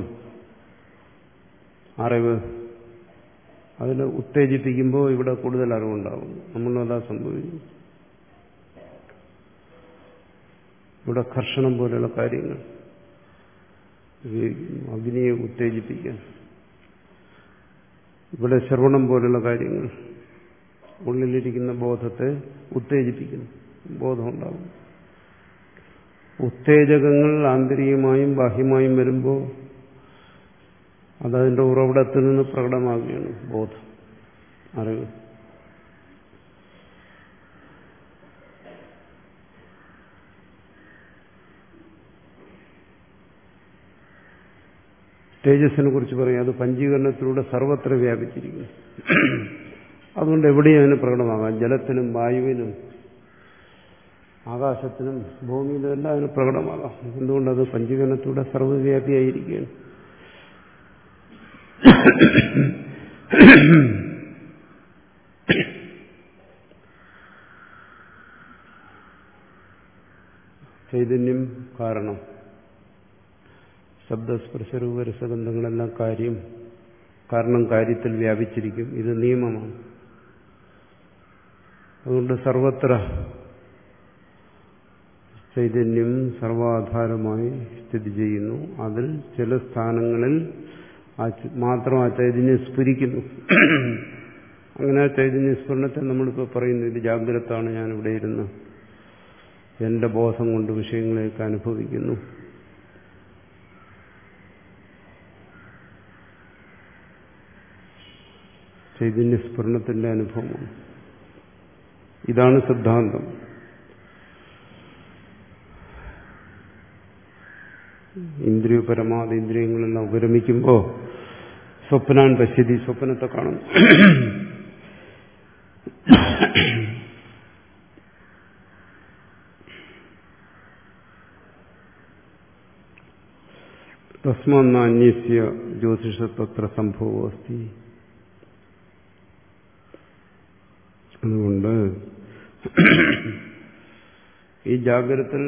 അറിവ് അതിനെ ഉത്തേജിപ്പിക്കുമ്പോൾ ഇവിടെ കൂടുതൽ അറിവുണ്ടാകും. നമ്മളതാ സംഭവിക്കും. ഇവിടെ കർഷണം പോലെയുള്ള കാര്യങ്ങൾ അഗ്നിയെ ഉത്തേജിപ്പിക്കാൻ, ഇവിടെ ശ്രവണം പോലുള്ള കാര്യങ്ങൾ ഉള്ളിലിരിക്കുന്ന ബോധത്തെ ഉത്തേജിപ്പിക്കുന്നു. ബോധമുണ്ടാകും. ഉത്തേജകങ്ങൾ ആന്തരികമായും ബാഹ്യമായും വരുമ്പോൾ അതതിന്റെ ഉറവിടത്തിൽ നിന്ന് പ്രകടമാകുകയാണ് ബോധം, അറിവ്. തേജസ്സിനെ കുറിച്ച് പറയാം, അത് പഞ്ചീകരണത്തിലൂടെ സർവത്ര വ്യാപിച്ചിരിക്കുന്നു. അതുകൊണ്ട് എവിടെയും അതിന് പ്രകടമാകാം. ജലത്തിനും വായുവിനും ആകാശത്തിനും ഭൂമിയിലും എല്ലാം അതിന് പ്രകടമാകാം. എന്തുകൊണ്ടത് പഞ്ചീകരണത്തിലൂടെ സർവ്വവ്യാപിയായിരിക്കുകയാണ്. ചൈതന്യം കാരണം, ശബ്ദസ്പർശരൂപ രസഗന്ധങ്ങളെല്ലാം കാര്യം, കാരണം കാര്യത്തിൽ വ്യാപിച്ചിരിക്കും. ഇത് നിയമമാണ്. അതുകൊണ്ട് സർവത്ര ചൈതന്യം സർവാധാരമായി സ്ഥിതി ചെയ്യുന്നു. അതിൽ ചില സ്ഥാനങ്ങളിൽ മാത്രം ആ ചൈതന്യം സ്ഫുരിക്കുന്നു. അങ്ങനെ ആ ചൈതന്യ സ്ഫുരണത്തെ നമ്മളിപ്പോൾ പറയുന്നു, ഇത് ജാഗ്രതാണ്, ഞാനിവിടെ ഇരുന്ന് എന്റെ ബോധം കൊണ്ട് വിഷയങ്ങളെയൊക്കെ അനുഭവിക്കുന്നു. ചൈതന്യസ്ഫുരണത്തിന്റെ അനുഭവമാണ്. ഇതാണ് സിദ്ധാന്തം. ഇന്ദ്രിയപരമാതി ഇന്ദ്രിയങ്ങളെല്ലാം ഉപരമിക്കുമ്പോൾ സ്വപ്നാൻ പശ്യതി, സ്വപ്നത്തെ കാണുന്നു. തസ്മാന്യസ്യ ജ്യോതിഷത്തത്ര സംഭവോ അസ്തി. അതുകൊണ്ട് ഈ ജാഗ്രതത്തിൽ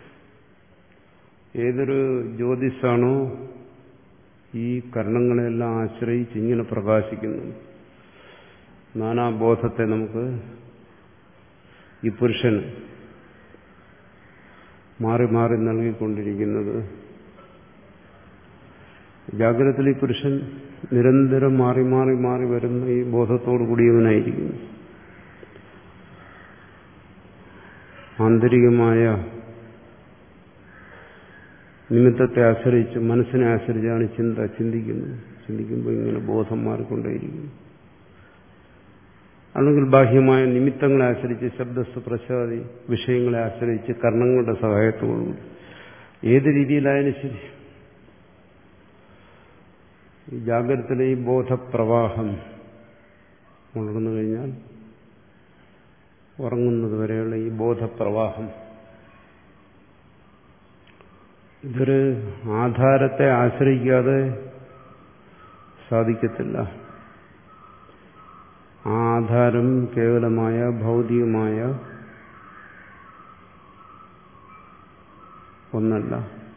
ഏതൊരു ജ്യോതിസാണോ ഈ കർണങ്ങളെല്ലാം ആശ്രയിച്ച് ഇങ്ങനെ പ്രകാശിക്കുന്നു, നാനാബോധത്തെ നമുക്ക് ഈ പുരുഷൻ മാറി മാറി നൽകിക്കൊണ്ടിരിക്കുന്നത്, ജാഗ്രതത്തിൽ ഈ പുരുഷൻ നിരന്തരം മാറി മാറി മാറി വരുന്ന ഈ ബോധത്തോടു കൂടിയവനായിരിക്കുന്നു. ആന്തരികമായ നിമിത്തത്തെ ആശ്രയിച്ച്, മനസ്സിനെ ആശ്രയിച്ചാണ് ചിന്ത ചിന്തിക്കുന്നത്. ചിന്തിക്കുമ്പോൾ ഇങ്ങനെ ബോധം മാറിക്കൊണ്ടേയിരിക്കുന്നു. അല്ലെങ്കിൽ ബാഹ്യമായ നിമിത്തങ്ങളെ ആശ്രയിച്ച്, ശബ്ദസ്പർശാദി വിഷയങ്ങളെ ആശ്രയിച്ച്, കർണങ്ങളുടെ സഹായത്തോടുകൂടി ഏത് രീതിയിലായാലും ശരി, ഈ ജാഗ്രതയിലെ ഈ ബോധപ്രവാഹം ഉണർന്നു കഴിഞ്ഞാൽ ഉറങ്ങുന്നത് വരെയുള്ള ഈ ബോധപ്രവാഹം ഇതൊരു ആധാരത്തെ ആശ്രയിക്കാതെ സാധിക്കത്തില്ല. ആ ആധാരം കേവലമായ ഭൗതികമായ ഒന്നല്ല.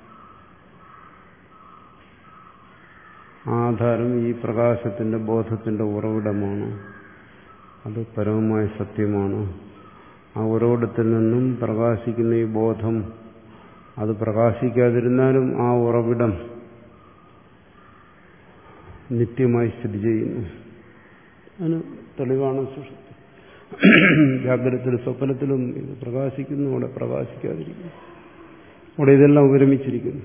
ആധാരം ഈ പ്രകാശത്തിന്റെ ബോധത്തിന്റെ ഉറവിടമാണ്. അത് പരമമായ സത്യമാണ്. ആ ഉറവിടത്തിൽ നിന്നും പ്രകാശിക്കുന്ന ഈ ബോധം, അത് പ്രകാശിക്കാതിരുന്നാലും ആ ഉറവിടം നിത്യമായി സ്ഥിതി ചെയ്യുന്നു. അതിന് തെളിവാണ് സുഷുപ്തി. ജാഗ്രതത്തിലും സ്വപ്നത്തിലും ഇത് പ്രകാശിക്കുന്നു, അവിടെ പ്രകാശിക്കാതിരിക്കുന്നു, അവിടെ ഇതെല്ലാം ഉപരമിച്ചിരിക്കുന്നു.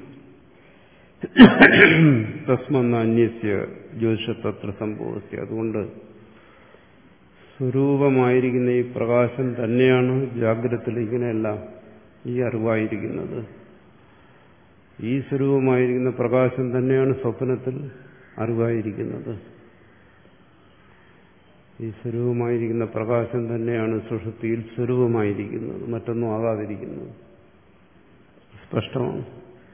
തസ്മന്ന അന്യസ്യ ജ്യോതിഷത്തത്ര സംഭവസ്യ. അതുകൊണ്ട് സ്വരൂപമായിരിക്കുന്ന ഈ പ്രകാശം തന്നെയാണ് ജാഗ്രതത്തിൽ ഇങ്ങനെയെല്ലാം ഈ അറിവായിരിക്കുന്നത്. ഈ സ്വരൂപമായിരിക്കുന്ന പ്രകാശം തന്നെയാണ് സ്വപ്നത്തിൽ അറിവായിരിക്കുന്നത്. ഈ സ്വരൂപമായിരിക്കുന്ന പ്രകാശം തന്നെയാണ് സുഷുപ്തിയിൽ സ്വരൂപമായിരിക്കുന്നത്, മറ്റൊന്നും ആകാതിരിക്കുന്നത്. സ്പഷ്ടമാണ്.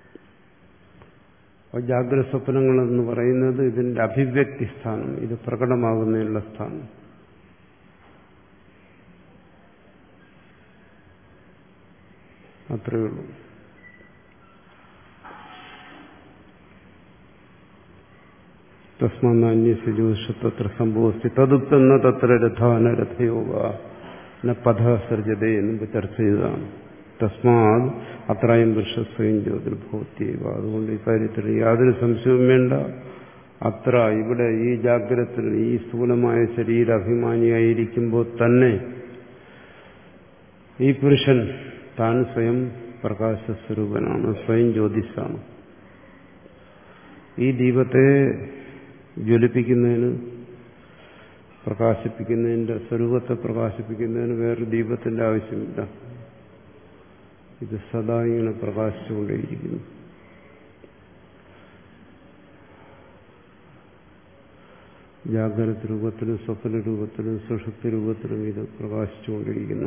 അപ്പോൾ ജാഗ്രത സ്വപ്നങ്ങളെന്ന് പറയുന്നത് ഇതിന്റെ അഭിവ്യക്തി സ്ഥാനം, ഇത് പ്രകടമാകുന്നതിനുള്ള സ്ഥാനം. അത്രയേ ഉള്ളൂ. തസ്മാന്യസ്യ ജ്യോതിഷത്തത്ര സംഭവസ്തി തദുക്തന്ന തത്ര രഥാന രഥയോഗ ന പഥ സൃജതേ എന്ന് ചർച്ച ചെയ്തതാണ്. തസ്മാത് അത്രയും വൃക്ഷസ്വയം ജ്യോതിർഭവത്യവ. അതുകൊണ്ട് ഈ കാര്യത്തിൽ യാതൊരു സംശയവും വേണ്ട. അത്ര ഇവിടെ ഈ ജാഗ്രതത്തിൽ ഈ സ്ഥൂലമായ ശരീരാഭിമാനിയായിരിക്കുമ്പോൾ തന്നെ ഈ പുരുഷൻ താൻ സ്വയം പ്രകാശസ്വരൂപനാണ്, സ്വയം ജ്യോതിസാണ്. ഈ ദീപത്തെ ജ്വലിപ്പിക്കുന്നതിന്, പ്രകാശിപ്പിക്കുന്നതിന്റെ സ്വരൂപത്തെ പ്രകാശിപ്പിക്കുന്നതിന് വേറൊരു ദീപത്തിന്റെ ആവശ്യമില്ല. ഇത് സദാ ഇങ്ങനെ പ്രകാശിച്ചുകൊണ്ടേയിരിക്കുന്നു. ജാഗ്രത രൂപത്തിലും സ്വപ്ന രൂപത്തിലും സുഷുപ്തി രൂപത്തിലും ഇത് പ്രകാശിച്ചുകൊണ്ടിരിക്കുന്നു.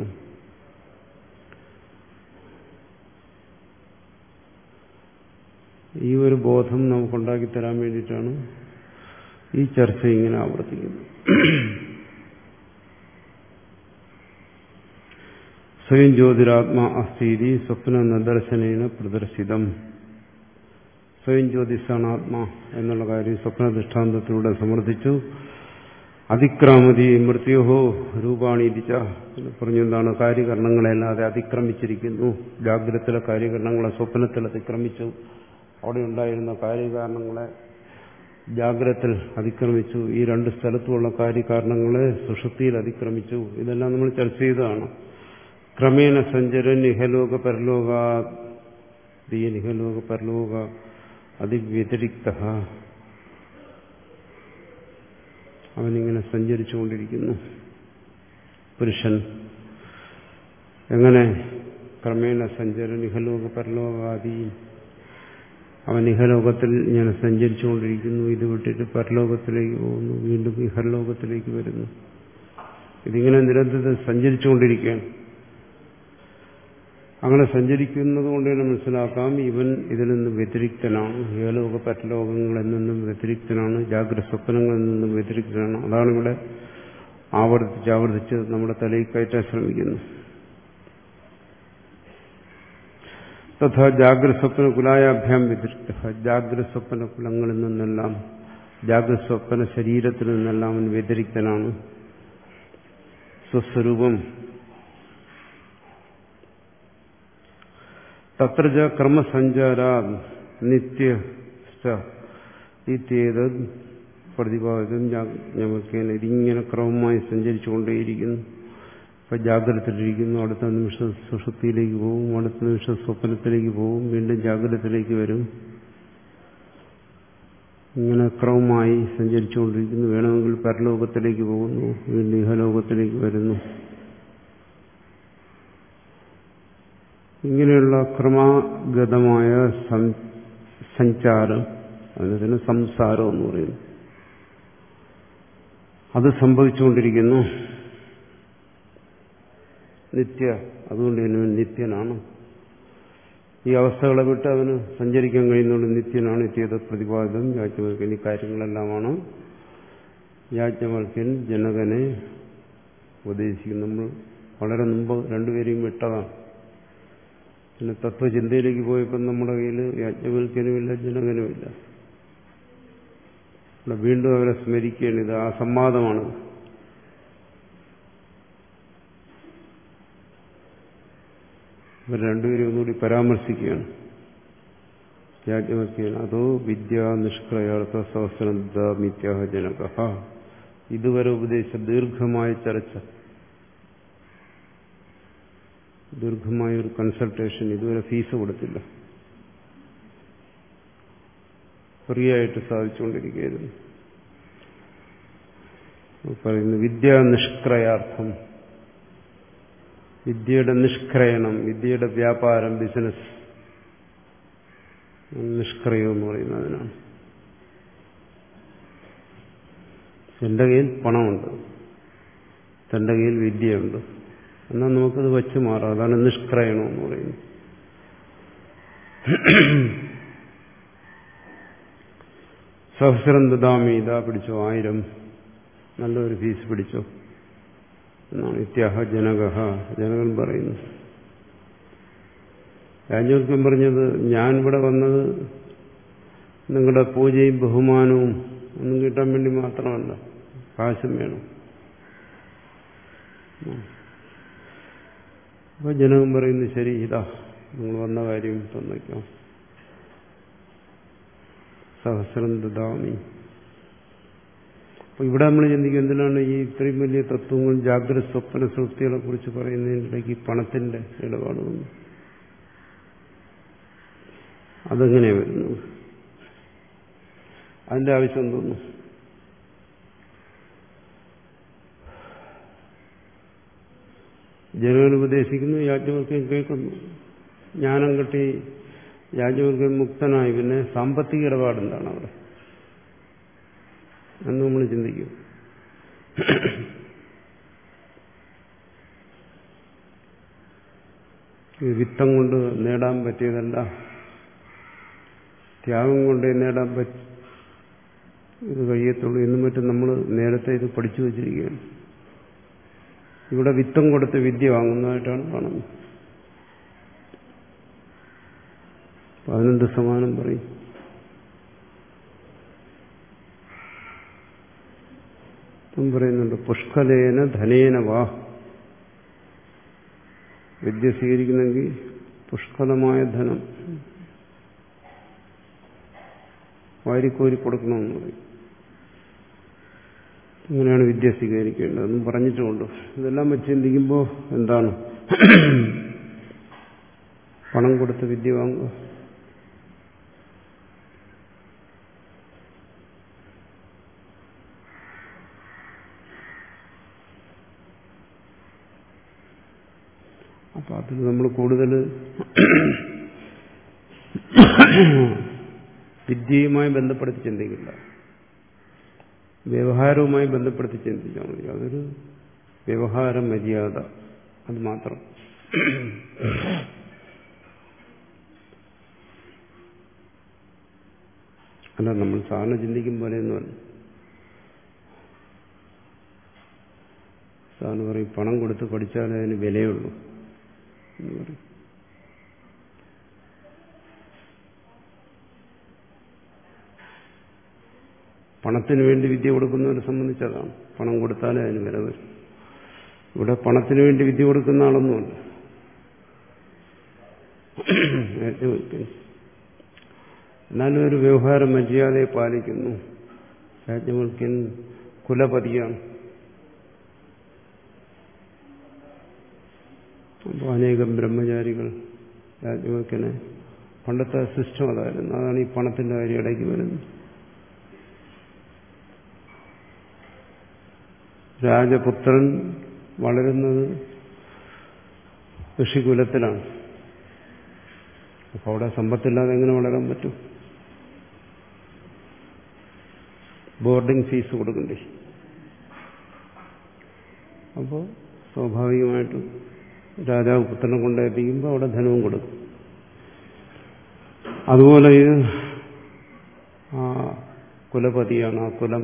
ഈ ഒരു ബോധം നമുക്കുണ്ടാക്കി തരാൻ വേണ്ടിയിട്ടാണ് ഈ ചർച്ച ഇങ്ങനെ ആവർത്തിക്കുന്നു. സ്വയം ജ്യോതിരാത്മാ അസ്ഥീതി സ്വപ്ന നിദർശനേന പ്രദർശിതം. സ്വയം ജ്യോതിസാണ് ആത്മാ എന്നുള്ള കാര്യം സ്വപ്ന ദൃഷ്ടാന്തത്തിലൂടെ സമർത്ഥിച്ചു. അതിക്രാമതി മൃത്യോഹോ രൂപാണിരിച്ച പറഞ്ഞു. എന്താണ്? കാര്യകരണങ്ങളെല്ലാതെ അതിക്രമിച്ചിരിക്കുന്നു. ജാഗ്രതത്തിലെ കാര്യകരണങ്ങളെ സ്വപ്നത്തിൽ അതിക്രമിച്ചു. അവിടെ ഉണ്ടായിരുന്ന കാര്യകാരണങ്ങളെ ജാഗ്രതത്തിൽ അതിക്രമിച്ചു. ഈ രണ്ട് സ്ഥലത്തുമുള്ള കാര്യകാരണങ്ങളെ സുഷുപ്തിയിൽ അതിക്രമിച്ചു. ഇതെല്ലാം നമ്മൾ ചർച്ച ചെയ്തതാണ്. ക്രമേണ സഞ്ചരൻ ഇഹലോക പരലോക ഇഹലോക പരലോക അതിവ്യതിരിക്ത. അവനിങ്ങനെ സഞ്ചരിച്ചുകൊണ്ടിരിക്കുന്നു. പുരുഷൻ എങ്ങനെ? ക്രമേണ സഞ്ചരൻ ഇഹലോക പരലോകാദി. അവൻ ഇഹലോകത്തിൽ ഇങ്ങനെ സഞ്ചരിച്ചുകൊണ്ടിരിക്കുന്നു. ഇത് വിട്ടിട്ട് പരലോകത്തിലേക്ക് പോകുന്നു, വീണ്ടും ഇഹലോകത്തിലേക്ക് വരുന്നു. ഇതിങ്ങനെ നിരന്തരം സഞ്ചരിച്ചുകൊണ്ടിരിക്കുകയാണ്. അങ്ങനെ സഞ്ചരിക്കുന്നത് കൊണ്ട് തന്നെ മനസ്സിലാക്കാം ഇവൻ ഇതിൽ നിന്ന് വ്യതിരിക്തനാണ്. ഇഹലോക പരലോകങ്ങളിൽ നിന്നും വ്യതിരിക്തനാണ്. ജാഗ്രത സ്വപ്നങ്ങളിൽ നിന്നും വ്യതിരിക്തനാണ്. അതാണ് ഇവിടെ ആവർത്തിച്ച് ആവർത്തിച്ച് നമ്മുടെ തലയിൽ കയറ്റാൻ ശ്രമിക്കുന്നു. തഥാ ജാഗ്രത സ്വപ്ന കുലായാഭ്യാം വ്യതിരിക്ത. ജാഗ്രത സ്വപ്ന കുലങ്ങളിൽ നിന്നെല്ലാം, ജാഗ്രത സ്വപ്ന ശരീരത്തിൽ നിന്നെല്ലാം അവൻ വ്യതിരിക്തനാണ്. സ്വസ്വരൂപം തത്രജ കർമ്മസഞ്ചാരാ നിത്യ ഇത്യേതദ് പ്രതിപാദിതം ജ്ഞാപകേന. ഇതിങ്ങനെ ക്രമമായി സഞ്ചരിച്ചുകൊണ്ടേയിരിക്കുന്നു. ഇപ്പം ജാഗ്രതത്തിലിരിക്കുന്നു, അടുത്ത നിമിഷം സുഷുപ്തിയിലേക്ക് പോകും, അടുത്ത നിമിഷം സ്വപ്നത്തിലേക്ക് പോകും, വീണ്ടും ജാഗ്രതത്തിലേക്ക് വരും. ഇങ്ങനെ ക്രമമായി സഞ്ചരിച്ചുകൊണ്ടിരിക്കുന്നു. വേണമെങ്കിൽ പരലോകത്തിലേക്ക് പോകുന്നു, വീണ്ടും ഇഹലോകത്തിലേക്ക് വരുന്നു. ഇങ്ങനെയുള്ള ക്രമാഗതമായ സഞ്ചാരം, അതിന് സംസാരം എന്ന് പറയുന്നു, അത് സംഭവിച്ചുകൊണ്ടിരിക്കുന്നു. നിത്യ, അതുകൊണ്ട് തന്നെ നിത്യനാണ്. ഈ അവസ്ഥകളെ വിട്ട് അവന് സഞ്ചരിക്കാൻ കഴിയുന്നതുകൊണ്ട് നിത്യനാണ്. നിത്യത പ്രതിപാദം യാജ്ഞവൽക്കൻ. ഈ കാര്യങ്ങളെല്ലാമാണ് യാജ്ഞവൽക്കൻ ജനകനെ ഉപദേശിക്കും. നമ്മൾ വളരെ മുമ്പ് രണ്ടുപേരെയും വിട്ടതാണ്. പിന്നെ തത്വചിന്തയിലേക്ക് പോയപ്പോൾ നമ്മുടെ കയ്യിൽ യാജ്ഞവൽക്കനുമില്ല, ജനകനുമില്ല. ഇവിടെ വീണ്ടും അവരെ സ്മരിക്കുകയാണ്. ഇത് ആ സംവാദമാണ്. ഇവർ രണ്ടുപേരും ഒന്നുകൂടി പരാമർശിക്കുകയാണ്. യാജ്ഞവൽക്കൻ അതോ വിദ്യാ നിഷ്ക്രയാർത്ഥ സഹസ്രമിത്യാഹ ജനക. ഇതുവരെ ഉപദേശിച്ച ദീർഘമായ ചർച്ച, ദീർഘമായ ഒരു കൺസൾട്ടേഷൻ, ഇതുവരെ ഫീസ് കൊടുത്തില്ല, ഫ്രീ ആയിട്ട് സാധിച്ചുകൊണ്ടിരിക്കുകയായിരുന്നു. പറയുന്നു വിദ്യാ നിഷ്ക്രയാർത്ഥം. വിദ്യയുടെ നിഷ്ക്രയണം, വിദ്യയുടെ വ്യാപാരം, ബിസിനസ്, നിഷ്ക്രയം എന്ന് പറയുന്നതിനാണ്. എന്റെ കയ്യിൽ പണമുണ്ട്, തന്റെ കയ്യിൽ വിദ്യയുണ്ട്, എന്നാൽ നമുക്കത് വച്ച് മാറാം. അതാണ് നിഷ്ക്രയണം എന്ന് പറയുന്നത്. സഹസ്രം ദദാമി, ഇതാ പിടിച്ചോ, ആയിരം, നല്ലൊരു ഫീസ് പിടിച്ചോ എന്നാണ് ഇത്യാഹ ജനക. ജനകൻ പറയുന്നു. യാജ്ഞവൽക്കൻ പറഞ്ഞത്, ഞാൻ ഇവിടെ വന്നത് നിങ്ങളുടെ പൂജയും ബഹുമാനവും ഒന്നും കിട്ടാൻ വേണ്ടി മാത്രമല്ല, കാശും വേണം. അപ്പൊ ജനകൻ പറയുന്നു, ശരി, ഇതാ നിങ്ങൾ വന്ന കാര്യം തന്നേക്കാം. സഹസ്രം ദദാമി. അപ്പൊ ഇവിടെ നമ്മൾ ചിന്തിക്കും, എന്തിനാണ് ഈ ഇത്രയും വലിയ തത്വങ്ങൾ ജാഗ്രത സ്വപ്ന സുഷുപ്തികളെ കുറിച്ച് പറയുന്നതിനിടയ്ക്ക് പണത്തിന്റെ ഇടപാട് വന്നു? അതെങ്ങനെ വരുന്നു? അതിന്റെ ആവശ്യം തോന്നുന്നു. ജനങ്ങൾ ഉപദേശിക്കുന്നു, യാജ്ഞവൽക്കൻ കേൾക്കുന്നു. ജ്ഞാനം കിട്ടി, യാജ്ഞവൽക്കൻ മുക്തനായി. പിന്നെ സാമ്പത്തിക ഇടപാടെന്താണ് അവിടെ എന്ന് നമ്മൾ ചിന്തിക്കും. വിത്തം കൊണ്ട് നേടാൻ പറ്റിയതല്ല, ത്യാഗം കൊണ്ട് നേടാൻ ഇത് കഴിയത്തുള്ളൂ എന്നും മറ്റും നമ്മൾ നേരത്തെ ഇത് പഠിച്ചു വച്ചിരിക്കുകയാണ്. ഇവിടെ വിത്തം കൊടുത്ത് വിദ്യ വാങ്ങുന്നതായിട്ടാണ് കാണുന്നത്. അതിനെന്ത് സമാനം പറയും? പറയുന്നുണ്ട് പുഷ്കലേന ധനേന വാ. വിദ്യ സ്വീകരിക്കുന്നെങ്കിൽ പുഷ്കലമായ ധനം വാരിക്കോരി കൊടുക്കണമെന്ന് പറയും. ഇങ്ങനെയാണ് വിദ്യ സ്വീകരിക്കേണ്ടത് എന്നും പറഞ്ഞിട്ടുമുണ്ട്. ഇതെല്ലാം വെച്ച് ചിന്തിക്കുമ്പോൾ എന്താണ് പണം കൊടുത്ത് വിദ്യ വാങ്ങുക? അപ്പൊ അതിൽ നമ്മൾ കൂടുതൽ വിദ്യയുമായി ബന്ധപ്പെടുത്തി ചിന്തിക്കില്ല, വ്യവഹാരവുമായി ബന്ധപ്പെടുത്തി ചിന്തിച്ചാൽ മതി. അതൊരു വ്യവഹാര മര്യാദ, അത് മാത്രം. അല്ല, നമ്മൾ സാധാരണ ചിന്തിക്കും പോലെയൊന്നുമല്ല. സാധാരണ പറയും പണം കൊടുത്ത് പഠിച്ചാലേ അതിന് വിലയുള്ളൂ എന്ന് പറയും. പണത്തിന് വേണ്ടി വിദ്യ കൊടുക്കുന്നവരെ സംബന്ധിച്ചതാണ്. പണം കൊടുത്താലേ അതിന് വില വരും. ഇവിടെ പണത്തിന് വേണ്ടി വിദ്യ കൊടുക്കുന്ന ആളൊന്നുമല്ല. എന്നാലും ഒരു വ്യവഹാര മര്യാദയെ പാലിക്കുന്നു. യാജ്ഞവൽക്യൻ കുലപതിയാണ്. അപ്പോൾ അനേകം ബ്രഹ്മചാരികൾ യാജ്ഞവൽക്യനെ, പണ്ടത്തെ സിസ്റ്റം അതായിരുന്നു. അതാണ് ഈ പണത്തിന്റെ കാര്യം ഇടയ്ക്ക് വരുന്നത്. രാജപുത്രൻ വളരുന്നത് ഋഷികുലത്തിലാണ്. അപ്പോൾ അവിടെ സമ്പത്തില്ലാതെ എങ്ങനെ വളരാൻ പറ്റും? ബോർഡിംഗ് ഫീസ് കൊടുക്കണ്ടേ? അപ്പോൾ സ്വാഭാവികമായിട്ടും രാജാവ് പുത്രനെ കൊണ്ടേൽപ്പിക്കുമ്പോൾ അവിടെ ധനവും കൊടുക്കും. അതുപോലെ ഇത് ആ കുലപതിയാണ്. ആ കുലം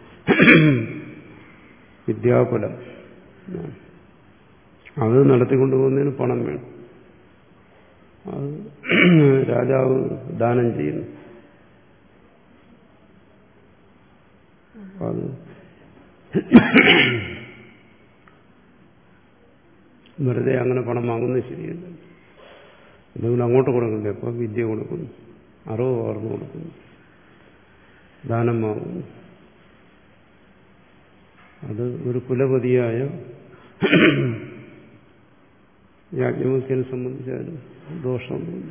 വിദ്യാകുലം. അത് നടത്തിക്കൊണ്ടുപോകുന്നതിന് പണം വേണം. അത് രാജാവ് ദാനം ചെയ്യുന്നു. അത് വെറുതെ അങ്ങനെ പണം വാങ്ങുന്നത് ശരിയല്ല. എന്തെങ്കിലും അങ്ങോട്ട് കൊടുക്കണ്ടേ? അപ്പോൾ വിദ്യ കൊടുക്കുന്നു, അറിവ് പകർന്നു കൊടുക്കുന്നു, ദാനം വാങ്ങുന്നു. അത് ഒരു കുലപതിയായ യാജ്ഞവൽക്യനെ സംബന്ധിച്ചാലും ദോഷമൊന്നുമില്ല.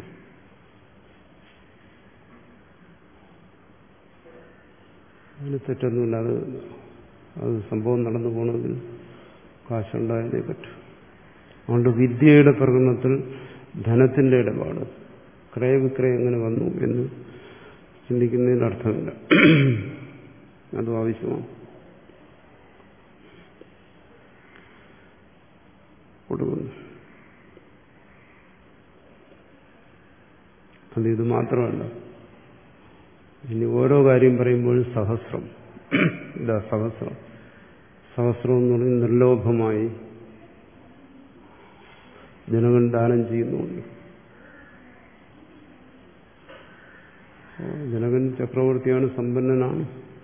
അതിന് തെറ്റൊന്നുമില്ല. അത് അത് സംഭവം നടന്നു പോകണമെങ്കിൽ കാശുണ്ടായാലേ പറ്റും. അതുകൊണ്ട് വിദ്യയുടെ പ്രകടനത്തിൽ ധനത്തിന്റെ ഇടപാട്, ക്രയവിക്രയം എങ്ങനെ വന്നു എന്ന് ചിന്തിക്കുന്നതിന് അർത്ഥമില്ല. അതും ആവശ്യമാണ്. കൊടുക്കുന്നു. അത് ഇത് മാത്രമല്ല, ഇനി ഓരോ കാര്യം പറയുമ്പോഴും സഹസ്രം. ഇതാ സഹസ്രം. സഹസ്രം എന്ന് പറഞ്ഞാൽ നിർലോഭമായി ജനങ്ങൾ ദാനം ചെയ്യുന്നുണ്ട്. ജനകൻ ചക്രവർത്തിയാണ്, സമ്പന്നനാണ്.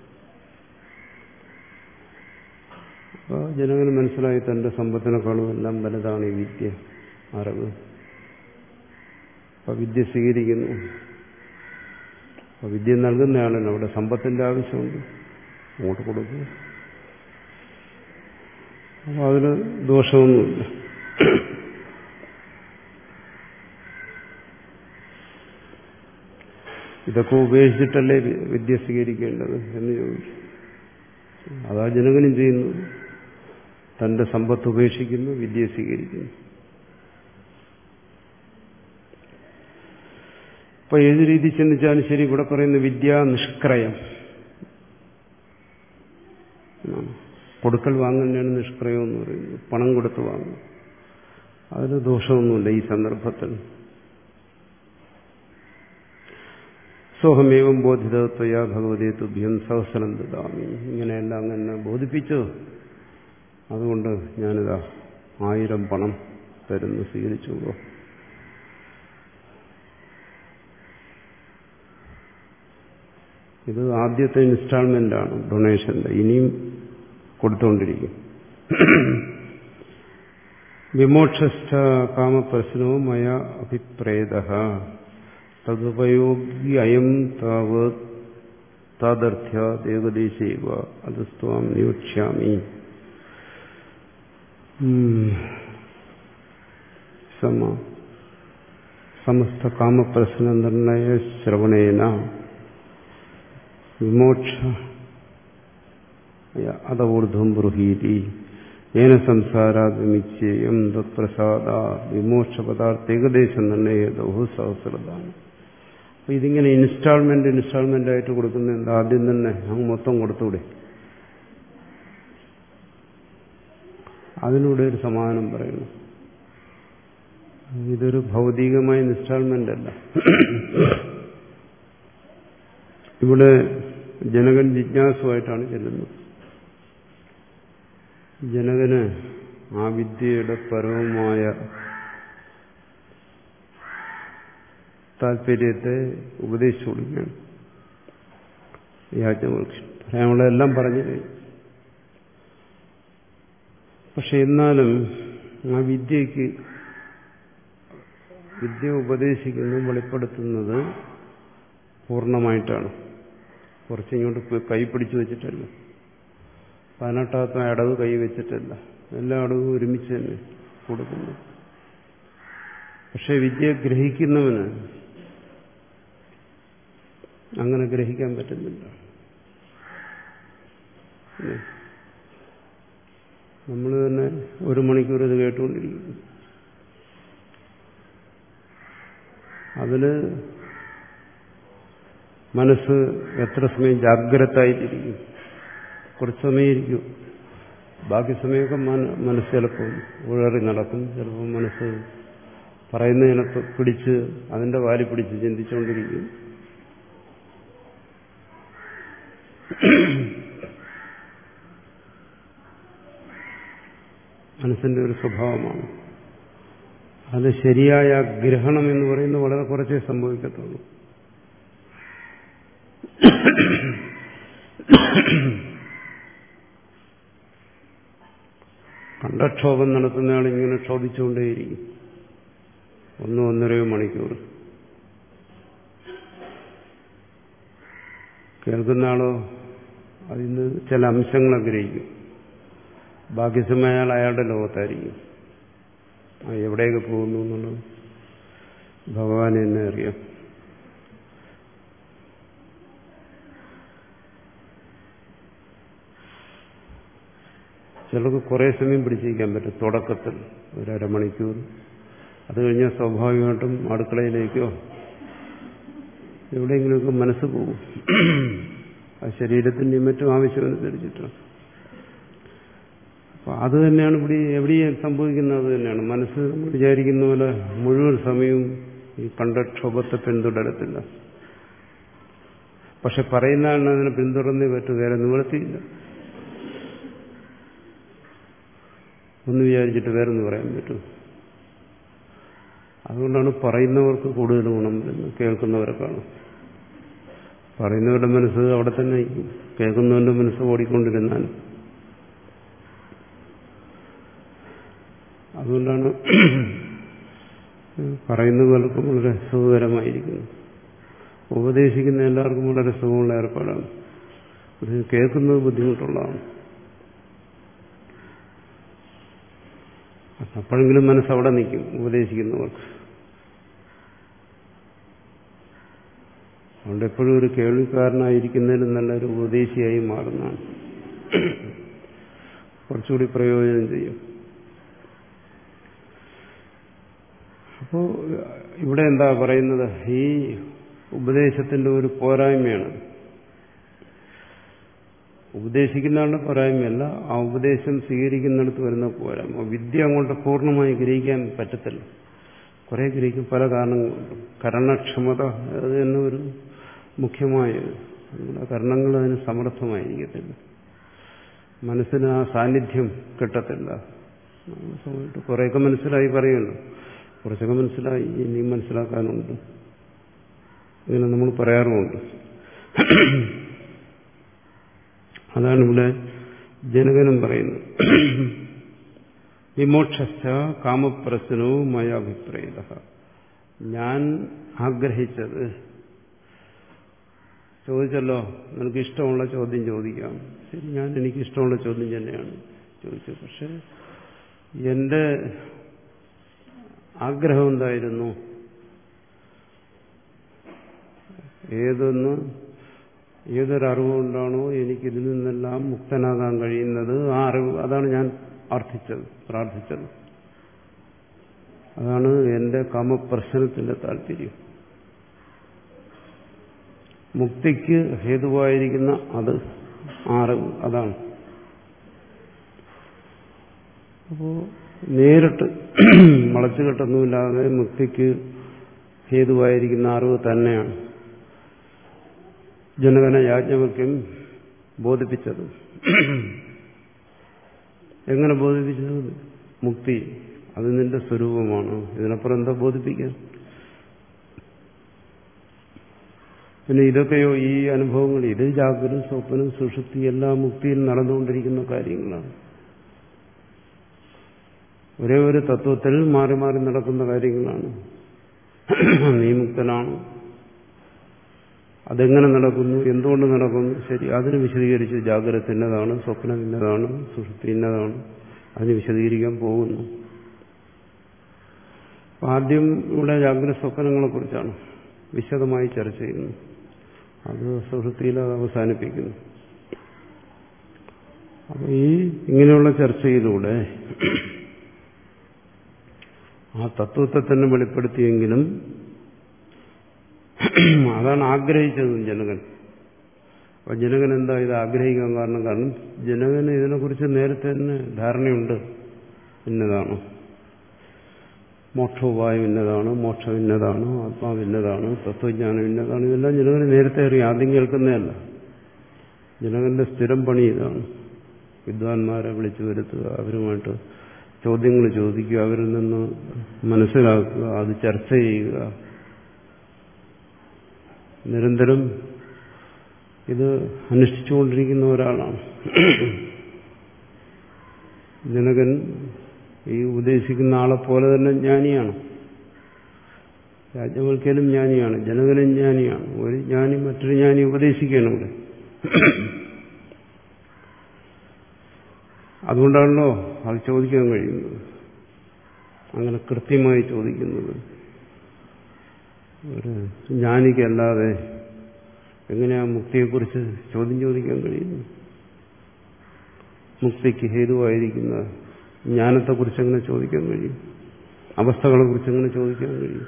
അപ്പോൾ ജനകന് മനസ്സിലായി തന്റെ സമ്പത്തിനെക്കാളും എല്ലാം വലുതാണ് ഈ വിദ്യ, അറിവ്. അപ്പൊ വിദ്യ സ്വീകരിക്കുന്നു. അപ്പൊ വിദ്യ നൽകുന്നയാളല്ല, അവിടെ സമ്പത്തിന്റെ ആവശ്യമുണ്ട്, അങ്ങോട്ട് കൊടുക്കുക. അപ്പോൾ അതിന് ദോഷമൊന്നുമില്ല. ഇതൊക്കെ ഉപേക്ഷിച്ചിട്ടല്ലേ വിദ്യ സ്വീകരിക്കേണ്ടത് എന്ന് ചോദിച്ചു. അതാ ജനകനും ചെയ്യുന്നു. തന്റെ സമ്പത്ത് ഉപേക്ഷിക്കുന്നു, വിദ്യ സ്വീകരിക്കുന്നു. അപ്പൊ ഏത് രീതി ചിന്തിച്ചാലും ശരി, ഇവിടെ പറയുന്ന വിദ്യ നിഷ്ക്രയം. കൊടുക്കൽ വാങ്ങുന്നതാണ് നിഷ്ക്രയം എന്ന് പറയുന്നത്. പണം കൊടുത്ത് വാങ്ങും. അതിന് ദോഷമൊന്നുമില്ല ഈ സന്ദർഭത്തിൽ. സോഹമേവം ബോധിതത്വയാ ഭഗവതേ തുഭ്യം സഹസ്രം ദദാമി. ഇങ്ങനെയെല്ലാം അങ്ങനെ ബോധിപ്പിച്ചു. അതുകൊണ്ട് ഞാനിതാ ആയിരം പണം തരുന്നു, സ്വീകരിച്ചുള്ളൂ. ഇത് ആദ്യത്തെ ഇൻസ്റ്റാൾമെന്റ് ആണ് ഡൊണേഷന്റെ. ഇനിയും കൊടുത്തുകൊണ്ടിരിക്കും. വിമോക്ഷസ്ഥ കാമപ്രശ്നവും മയ അഭിപ്രേത തദുപയോഗി അയം താവത് താദർത്ഥ്യ ഏകദേശൈവ അദസ്ത്വാം നിയോക്ഷ്യാമി. സമ സമസ്ത കാമപ്രശ്ന നിർണയ ശ്രവണേന വിമോക്ഷ അതഊർധ്വം ബ്രൂഹീതി ഏന സംസാരാത് വിമിച്ഛേയം തത്പ്രസാദ വിമോക്ഷ പദാർത്ഥ ഏകദേശ നിർണയേതോ സഹസ്രതാണ്. അപ്പൊ ഇതിങ്ങനെ ഇൻസ്റ്റാൾമെന്റ് ഇൻസ്റ്റാൾമെന്റ് ആയിട്ട് കൊടുക്കുന്ന എന്താ? ആദ്യം തന്നെ അങ്ങ് മൊത്തം കൊടുത്തൂടെ? അതിലൂടെ ഒരു സമാധാനം പറയുന്നു. ഇതൊരു ഭൗതികമായ ഇൻസ്റ്റാൾമെന്റ് അല്ല. ഇവിടെ ജനകൻ ജിജ്ഞാസുവായിട്ടാണ് ചെല്ലുന്നത്. ജനകന് ആ വിദ്യയുടെ പരമമായ താല്പര്യത്തെ ഉപദേശിച്ചു കൊടുക്കുകയാണ് യാജ്ഞവൽക്ഷൻ. പറയാനുള്ളതെല്ലാം പറഞ്ഞു കഴിഞ്ഞു. പക്ഷെ എന്നാലും ആ വിദ്യയ്ക്ക് വിദ്യ ഉപദേശിക്കുന്നത് വെളിപ്പെടുത്തുന്നത് പൂർണ്ണമായിട്ടാണ്. കുറച്ചിങ്ങോട്ട് കൈ പിടിച്ചു വെച്ചിട്ടല്ല, പതിനെട്ടാമത്തെ അടവ് കൈ വെച്ചിട്ടല്ല, എല്ലാ അടവും ഒരുമിച്ച് തന്നെ കൊടുക്കുന്നു. പക്ഷെ വിദ്യ ഗ്രഹിക്കുന്നവന് അങ്ങനെ ഗ്രഹിക്കാൻ പറ്റുന്നില്ല. നമ്മൾ തന്നെ ഒരു മണിക്കൂർ ഇത് കേട്ടുകൊണ്ടിരിക്കുന്നു. അതില് മനസ്സ് എത്ര സമയം ജാഗ്രതായിട്ടിരിക്കും? കുറച്ച് സമയം ഇരിക്കും. ബാക്കി സമയമൊക്കെ മനസ്സ് ചിലപ്പോൾ ഉഴറി നടക്കും. ചിലപ്പോൾ മനസ്സ് പറയുന്നതിനെ പിടിച്ച് അതിന്റെ വാരി പിടിച്ച് ചിന്തിച്ചുകൊണ്ടിരിക്കും. മനസ്സിന്റെ ഒരു സ്വഭാവമാണ്. അത് ശരിയായ ഗ്രഹണം എന്ന് പറയുന്നത് വളരെ കുറച്ചേ സംഭവിക്കത്തുള്ളൂ. കണ്ഠക്ഷോഭം നടത്തുന്നയാൾ ഇങ്ങനെ ക്ഷോഭിച്ചുകൊണ്ടേയിരിക്കും ഒന്നോ ഒന്നരയോ മണിക്കൂർ. കേൾക്കുന്ന ആളോ അതിന് ചില അംശങ്ങൾ ഗ്രഹിക്കും. ബാക്കി സമയം അയാൾ അയാളുടെ ലോകത്തായിരിക്കും. എവിടെയൊക്കെ പോകുന്നു എന്നുള്ളത് ഭഗവാൻ എന്നെ അറിയാം. ചിലർക്ക് കുറേ സമയം പിടിച്ചിരിക്കാൻ പറ്റും. തുടക്കത്തിൽ ഒരു അരമണിക്കൂർ. അത് കഴിഞ്ഞാൽ സ്വാഭാവികമായിട്ടും അടുക്കളയിലേക്കോ എവിടെയെങ്കിലുമൊക്കെ മനസ്സ് പോകും. ആ ശരീരത്തിൻ്റെയും മറ്റും ആവശ്യമനുസരിച്ചിട്ടാണ്. അപ്പം അത് തന്നെയാണ് ഇവിടെ എവിടെയും സംഭവിക്കുന്നത്. അത് തന്നെയാണ്. മനസ്സ് നമ്മൾ വിചാരിക്കുന്ന പോലെ മുഴുവൻ സമയവും ഈ കണ്ഠക്ഷോഭത്തെ പിന്തുടരത്തില്ല. പക്ഷെ പറയുന്ന ആളിന് അതിനെ പിന്തുടർന്നേ പറ്റൂ, വേറെ നിവൃത്തിയില്ല. ഒന്ന് വിചാരിച്ചിട്ട് വേറൊന്ന് പറയാൻ പറ്റൂ. അതുകൊണ്ടാണ് പറയുന്നവർക്ക് കൂടുതൽ ഗുണം വരുന്നത് കേൾക്കുന്നവരെ കാണും. പറയുന്നവരുടെ മനസ്സ് അവിടെ തന്നെ ഇരിക്കും, കേൾക്കുന്നവന്റെ മനസ്സ് ഓടിക്കൊണ്ടിരുന്നാൽ. അതുകൊണ്ടാണ് പറയുന്നവർക്കും വളരെ സുഖകരമായിരിക്കുന്നു. ഉപദേശിക്കുന്ന എല്ലാവർക്കും വളരെ സുഖമുള്ള ഏർപ്പാടാണ്. അത് കേൾക്കുന്നത് ബുദ്ധിമുട്ടുള്ളതാണ്. അപ്പോഴെങ്കിലും മനസ്സവിടെ നിൽക്കും ഉപദേശിക്കുന്നവർക്ക്. അതുകൊണ്ട് എപ്പോഴും ഒരു കേൾവിക്കാരനായിരിക്കുന്നതിലും നല്ലൊരു ഉപദേശിയായി മാറുന്നതാണ് കുറച്ചുകൂടി പ്രയോജനം ചെയ്യും. അപ്പോൾ ഇവിടെ എന്താ പറയുന്നത്? ഈ ഉപദേശത്തിന്റെ ഒരു പോരായ്മയാണ്. ഉപദേശിക്കുന്ന ആളുടെ പോരായ്മയല്ല, ആ ഉപദേശം സ്വീകരിക്കുന്നിടത്ത് വരുന്ന പോരായ്മ. വിദ്യ അങ്ങോട്ട് പൂർണ്ണമായി ഗ്രഹിക്കാൻ പറ്റത്തില്ല. കുറെ ഗ്രഹിക്കും പല കാരണങ്ങളുണ്ട്. കരണക്ഷമത അത് തന്നെ ഒരു മുഖ്യമായത്. നമ്മുടെ കർണങ്ങൾ അതിന് സമർത്ഥമായിരിക്കത്തില്ല, മനസ്സിന് ആ സാന്നിധ്യം കിട്ടത്തില്ല. കുറേയൊക്കെ മനസ്സിലായി പറയുമല്ലോ, കുറച്ചൊക്കെ മനസ്സിലായി, ഇനിയും മനസ്സിലാക്കാനുണ്ട്, ഇങ്ങനെ നമ്മൾ പറയാറുമുണ്ട്. അതാണ് ഇവിടെ ജനകനും പറയുന്നത്. വിമോക്ഷശ്ച കാമപ്രശ്നവും മയാഭിപ്രേത. ഞാൻ ആഗ്രഹിച്ചത്, ചോദിച്ചല്ലോ നിനക്ക് ഇഷ്ടമുള്ള ചോദ്യം ചോദിക്കാം. ശരി, ഞാൻ എനിക്കിഷ്ടമുള്ള ചോദ്യം തന്നെയാണ് ചോദിച്ചത്. പക്ഷെ എന്റെ ആഗ്രഹം എന്തായിരുന്നു? ഏതൊന്ന് ഏതൊരറിവുകൊണ്ടാണോ എനിക്കിതിൽ നിന്നെല്ലാം മുക്തനാകാൻ കഴിയുന്നത്, ആ അറിവ്, അതാണ് ഞാൻ അർത്ഥിച്ചത്, പ്രാർത്ഥിച്ചത്. അതാണ് എന്റെ കാമപ്രശ്നത്തിന്റെ താല്പര്യം. മുക്തിക്ക് ഹേതുവായിരിക്കുന്ന അത്, അറിവ്, അതാണ്. അപ്പോ നേരിട്ട് വളച്ചുകെട്ടൊന്നുമില്ലാതെ മുക്തിക്ക് ഹേതുവായിരിക്കുന്ന അറിവ് തന്നെയാണ് ജനകനെ യാജ്ഞവൽക്യൻ ബോധിപ്പിച്ചത്. എങ്ങനെ ബോധിപ്പിച്ചത്? മുക്തി അത് നിന്റെ സ്വരൂപമാണ്, ഇതിനപ്പുറം എന്താ ബോധിപ്പിക്കാൻ? പിന്നെ ഇതൊക്കെയോ, ഈ അനുഭവങ്ങൾ, ഇത് ജാഗ്രത, സ്വപ്നം, സുഷുപ്തി എല്ലാം മുക്തിയിൽ നടന്നുകൊണ്ടിരിക്കുന്ന കാര്യങ്ങളാണ്. ഒരേ ഒരു തത്വത്തിൽ മാറി മാറി നടക്കുന്ന കാര്യങ്ങളാണ്. നീ മുക്തനാണ്, അതെങ്ങനെ നടക്കുന്നു, എന്തുകൊണ്ട് നടക്കുന്നു, ശരി, അതിന് വിശദീകരിച്ച് ജാഗ്രത ഇന്നതാണ്, സ്വപ്നം ഇന്നതാണ്, സുഷുപ്തി ഇന്നതാണ്, അതിന് വിശദീകരിക്കാൻ പോകുന്നു. ആദ്യം ഇവിടെ ജാഗ്രത സ്വപ്നങ്ങളെ കുറിച്ചാണ് വിശദമായി ചർച്ച ചെയ്യുന്നത്. അത് സുഷുപ്തിയിൽ അത് അവസാനിപ്പിക്കുന്നു. അപ്പോൾ ഈ ഇങ്ങനെയുള്ള ചർച്ചയിലൂടെ ആ തത്വത്തെ തന്നെ വെളിപ്പെടുത്തിയെങ്കിലും അതാണ് ആഗ്രഹിച്ചതും ജനകൻ. അപ്പൊ ജനകൻ എന്താ ഇത് ആഗ്രഹിക്കാൻ കാരണം? കാരണം ജനകന് ഇതിനെക്കുറിച്ച് നേരത്തെ തന്നെ ധാരണയുണ്ട്. ഇന്നതാണ് മോക്ഷോപായം, ഇന്നതാണ് മോക്ഷം, ഇന്നതാണ് ആത്മാവ്, ഇന്നതാണ് തത്വജ്ഞാനം, ഇന്നതാണ്. ഇതെല്ലാം ജനകന് നേരത്തെ അറിയാം, ആദ്യം കേൾക്കുന്നതല്ല. ജനകന്റെ സ്ഥിരം പണി ഇതാണ്. വിദ്വാൻമാരെ വിളിച്ചു വരുത്തുക, അവരുമായിട്ട് ചോദ്യങ്ങൾ ചോദിക്കുക, അവരിൽ നിന്ന് മനസ്സിലാക്കുക, അത് ചർച്ച ചെയ്യുക. നിരന്തരം ഇത് അനുഷ്ഠിച്ചുകൊണ്ടിരിക്കുന്ന ഒരാളാണ് ജനകൻ. ഈ ഉപദേശിക്കുന്ന ആളെ പോലെ തന്നെ ജ്ഞാനിയാണ്. യാജ്ഞവൽക്യനും ജ്ഞാനിയാണ്, ജനകനും ജ്ഞാനിയാണ്. ഒരു ജ്ഞാനി മറ്റൊരു ജ്ഞാനി ഉപദേശിക്കുകയാണ് ഇവിടെ. അതുകൊണ്ടാണല്ലോ അത് ചോദിക്കാൻ കഴിയുന്നത്, അങ്ങനെ കൃത്യമായി ചോദിക്കുന്നത്. ഒരു ജ്ഞാനിക്കല്ലാതെ എങ്ങനെയാ മുക്തിയെക്കുറിച്ച് ചോദ്യം ചോദിക്കാൻ കഴിയുന്നു? മുക്തിക്ക് ഹേതുവായിരിക്കുന്ന ജ്ഞാനത്തെക്കുറിച്ച് എങ്ങനെ ചോദിക്കാൻ കഴിയും? അവസ്ഥകളെക്കുറിച്ച് എങ്ങനെ ചോദിക്കാൻ കഴിയും?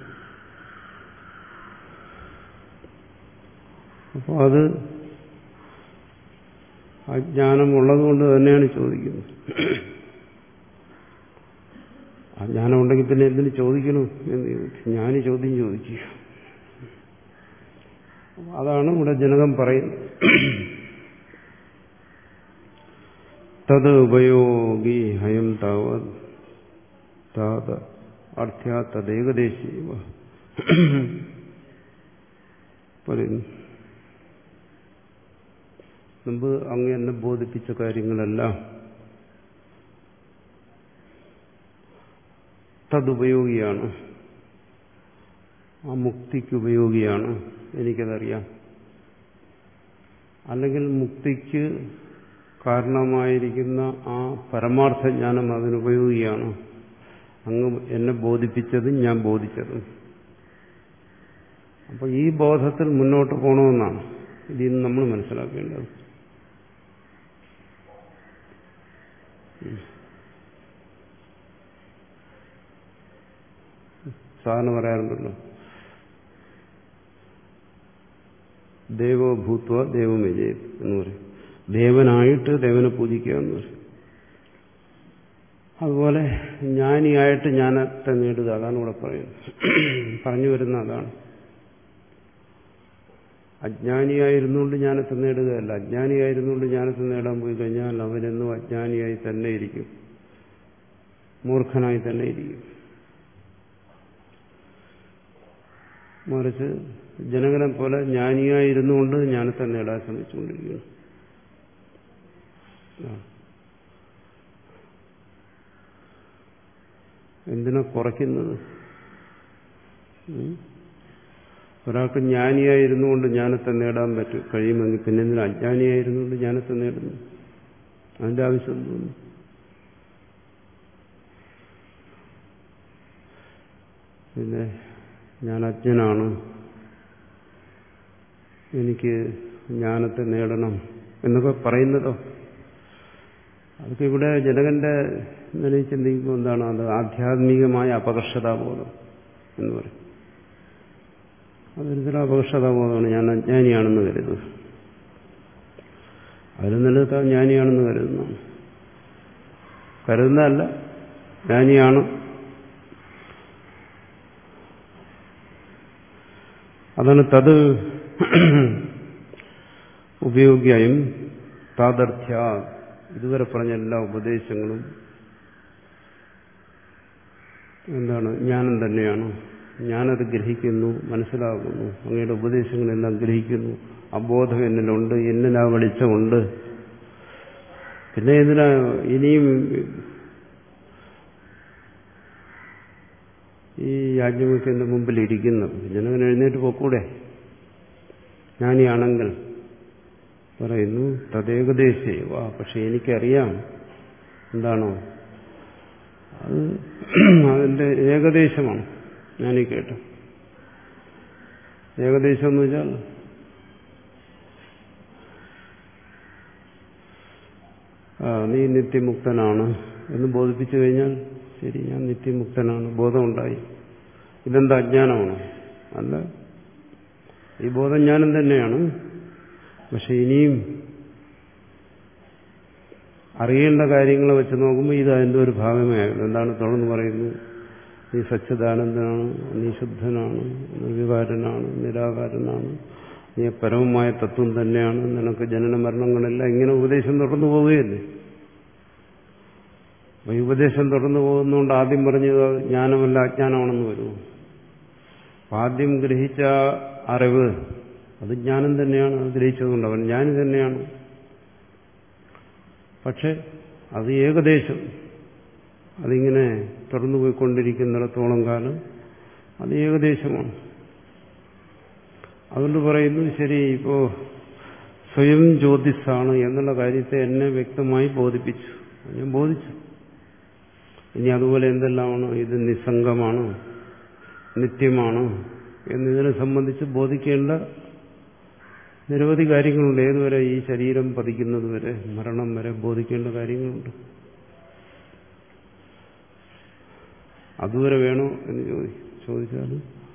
അപ്പോൾ അത് അജ്ഞാനം ഉള്ളതുകൊണ്ട് തന്നെയാണ് ചോദിക്കുന്നത്. ആ ജ്ഞാനം ഉണ്ടെങ്കിൽ പിന്നെ എന്തിനു ചോദിക്കണം എന്ന് ചോദിച്ചു. ജ്ഞാനി ചോദ്യം ചോദിക്കുക. അതാണ് ഇവിടെ ജനകം പറയുന്നത്. തത് ഉപയോഗി ഹയം താവത് താത അർത്ഥ്യാ തദ്ദേകദേശീവ പറയുന്നു. മുമ്പ് അങ്ങ് എന്നെ ബോധിപ്പിച്ച കാര്യങ്ങളെല്ലാം തതുപയോഗിയാണ്, ആ മുക്തിക്ക് ഉപയോഗിയാണ്, എനിക്കതറിയാം. അല്ലെങ്കിൽ മുക്തിക്ക് കാരണമായിരിക്കുന്ന ആ പരമാർത്ഥ ജ്ഞാനം അതിനുപയോഗിയാണ്. അങ്ങ് എന്നെ ബോധിപ്പിച്ചതും ഞാൻ ബോധിച്ചതും. അപ്പോൾ ഈ ബോധത്തിൽ മുന്നോട്ട് പോകണമെന്നാണ് ഇതിൽ നിന്ന് നമ്മൾ മനസ്സിലാക്കേണ്ടത്. സാധാരണ പറയാറുണ്ടല്ലോ, ദേവോ ഭൂത്വ ദേവമേജേ എന്ന് പറയും. ദേവനായിട്ട് ദേവനെ പൂജിക്കുക എന്ന് പറയും. അതുപോലെ ജ്ഞാനിയായിട്ട് ജ്ഞാനത്തെ നേടുക, അതാണ് ഇവിടെ പറയുന്നത്. പറഞ്ഞു വരുന്ന അതാണ്. അജ്ഞാനിയായിരുന്നുകൊണ്ട് ജ്ഞാനത്തെ നേടുകയല്ല. അജ്ഞാനിയായിരുന്നുകൊണ്ട് ജ്ഞാനത്തെ നേടാൻ പോയി കഴിഞ്ഞാൽ അവനെന്നും അജ്ഞാനിയായി തന്നെ ഇരിക്കും, മൂർഖനായി തന്നെ ഇരിക്കും. മറിച്ച് ജനകനെ പോലെ ജ്ഞാനിയായിരുന്നുകൊണ്ട് ജ്ഞാനത്തെ നേടാൻ ശ്രമിച്ചുകൊണ്ടിരിക്കുന്നു. എന്തിനാ കുറയ്ക്കുന്നത്? ഒരാൾക്ക് ജ്ഞാനിയായിരുന്നുകൊണ്ട് ജ്ഞാനത്തെ നേടാൻ പറ്റും കഴിയുമെങ്കിൽ പിന്നെ എന്തിനാ അജ്ഞാനിയായിരുന്നുകൊണ്ട് ജ്ഞാനത്തെ നേടുന്നു? അതിന്റെ ആവശ്യം തോന്നുന്നു. പിന്നെ ഞാൻ അജ്ഞനാണ്, എനിക്ക് ജ്ഞാനത്തെ നേടണം എന്നൊക്കെ പറയുന്നതോ അതൊക്കെ ഇവിടെ ജനകന്റെ നിലയിൽ ചിന്തിക്കുമ്പോൾ എന്താണ്? അത് ആധ്യാത്മികമായ അപകർഷതാബോധം എന്ന് പറയും. അതൊരിക്കലും അപകർഷതാബോധമാണ്. ഞാൻ അജ്ഞാനിയാണെന്ന് കരുതുന്നത്. അതിൽ നിലനിർത്താൻ ജ്ഞാനിയാണെന്ന് കരുതുന്നു. കരുതുന്നതല്ല, ജ്ഞാനിയാണ്. അതാണ് തത് ഉപയോഗ്യം താദർത്ഥ്യ. ഇതുവരെ പറഞ്ഞ എല്ലാ ഉപദേശങ്ങളും എന്താണ്? ജ്ഞാനം തന്നെയാണ്. ഞാനത് ഗ്രഹിക്കുന്നു, മനസ്സിലാക്കുന്നു. അങ്ങയുടെ ഉപദേശങ്ങളെല്ലാം ഗ്രഹിക്കുന്നു. അബോധം എന്നിലുണ്ട്, എന്നിലാ വെളിച്ചമുണ്ട്. പിന്നെ എന്തിനാ ഇനിയും ഈ യാജ്ഞവൽക്യന്റെ മുമ്പിൽ ഇരിക്കുന്നത്? ജനകൻ എഴുന്നേറ്റ് പോക്കൂടെ? ജ്ഞാനിയാണെങ്കിൽ പറയുന്നു തദ്ദേകദേശേവ. പക്ഷെ എനിക്കറിയാം എന്താണോ അത് അതിന്റെ ഏകദേശമാണ് ഞാനീ കേട്ട. ഏകദേശം എന്ന് വെച്ചാൽ നീ നിത്യമുക്തനാണ് എന്ന് ബോധിപ്പിച്ചു കഴിഞ്ഞാൽ ശരി, ഞാൻ നിത്യമുക്തനാണ്, ബോധമുണ്ടായി. ഇതെന്താ അജ്ഞാനമാണോ? അല്ല, ഈ ബോധം ജ്ഞാനം തന്നെയാണ്. പക്ഷെ ഇനിയും അറിയേണ്ട കാര്യങ്ങളെ വെച്ച് നോക്കുമ്പോൾ ഇത് അതിൻ്റെ ഒരു ഭാഗമേ ആയുള്ളൂ. എന്താണ് തുടർന്ന് പറയുന്നത്? നീ സച്ചിദാനന്ദനാണ്, നീ ശുദ്ധനാണ്, നിർവികാരനാണ്, നിരാകാരനാണ്, നീ പരമമായ തത്വം തന്നെയാണ്, നിനക്ക് ജനന മരണങ്ങളെല്ലാം. ഇങ്ങനെ ഉപദേശം തുടർന്നു പോവുകയല്ലേ? ഈ ഉപദേശം തുടർന്നു പോകുന്നതുകൊണ്ട് ആദ്യം പറഞ്ഞത് ജ്ഞാനമല്ല അജ്ഞാനമാണെന്ന് വരുമോ? ആദ്യം ഗ്രഹിച്ച അറിവ് അത് ജ്ഞാനം തന്നെയാണ്. അത് ഗ്രഹിച്ചതുകൊണ്ട് അവൻ ജ്ഞാനി തന്നെയാണ്. പക്ഷെ അത് ഏകദേശം, അതിങ്ങനെ തുറന്നു പോയിക്കൊണ്ടിരിക്കുന്നിടത്തോളം കാലം അത് ഏകദേശമാണ്. അതുകൊണ്ട് പറയുന്നു ശരി, ഇപ്പോ സ്വയം ജ്യോതിസാണ് എന്നുള്ള കാര്യത്തെ എന്നെ വ്യക്തമായി ബോധിപ്പിച്ചു, ഞാൻ ബോധിച്ചു. ഇനി അതുപോലെ എന്തെല്ലാമാണ്? ഇത് നിസ്സംഗമാണ്, നിത്യമാണ് എന്നതിനെ സംബന്ധിച്ച് ബോധിക്കേണ്ട നിരവധി കാര്യങ്ങളുണ്ട്. ഏതുവരെ? ഈ ശരീരം പതിക്കുന്നത് വരെ, മരണം വരെ ബോധിക്കേണ്ട കാര്യങ്ങളുണ്ട്. അതുവരെ വേണോ എന്ന് ചോദി ചോദിച്ചാൽ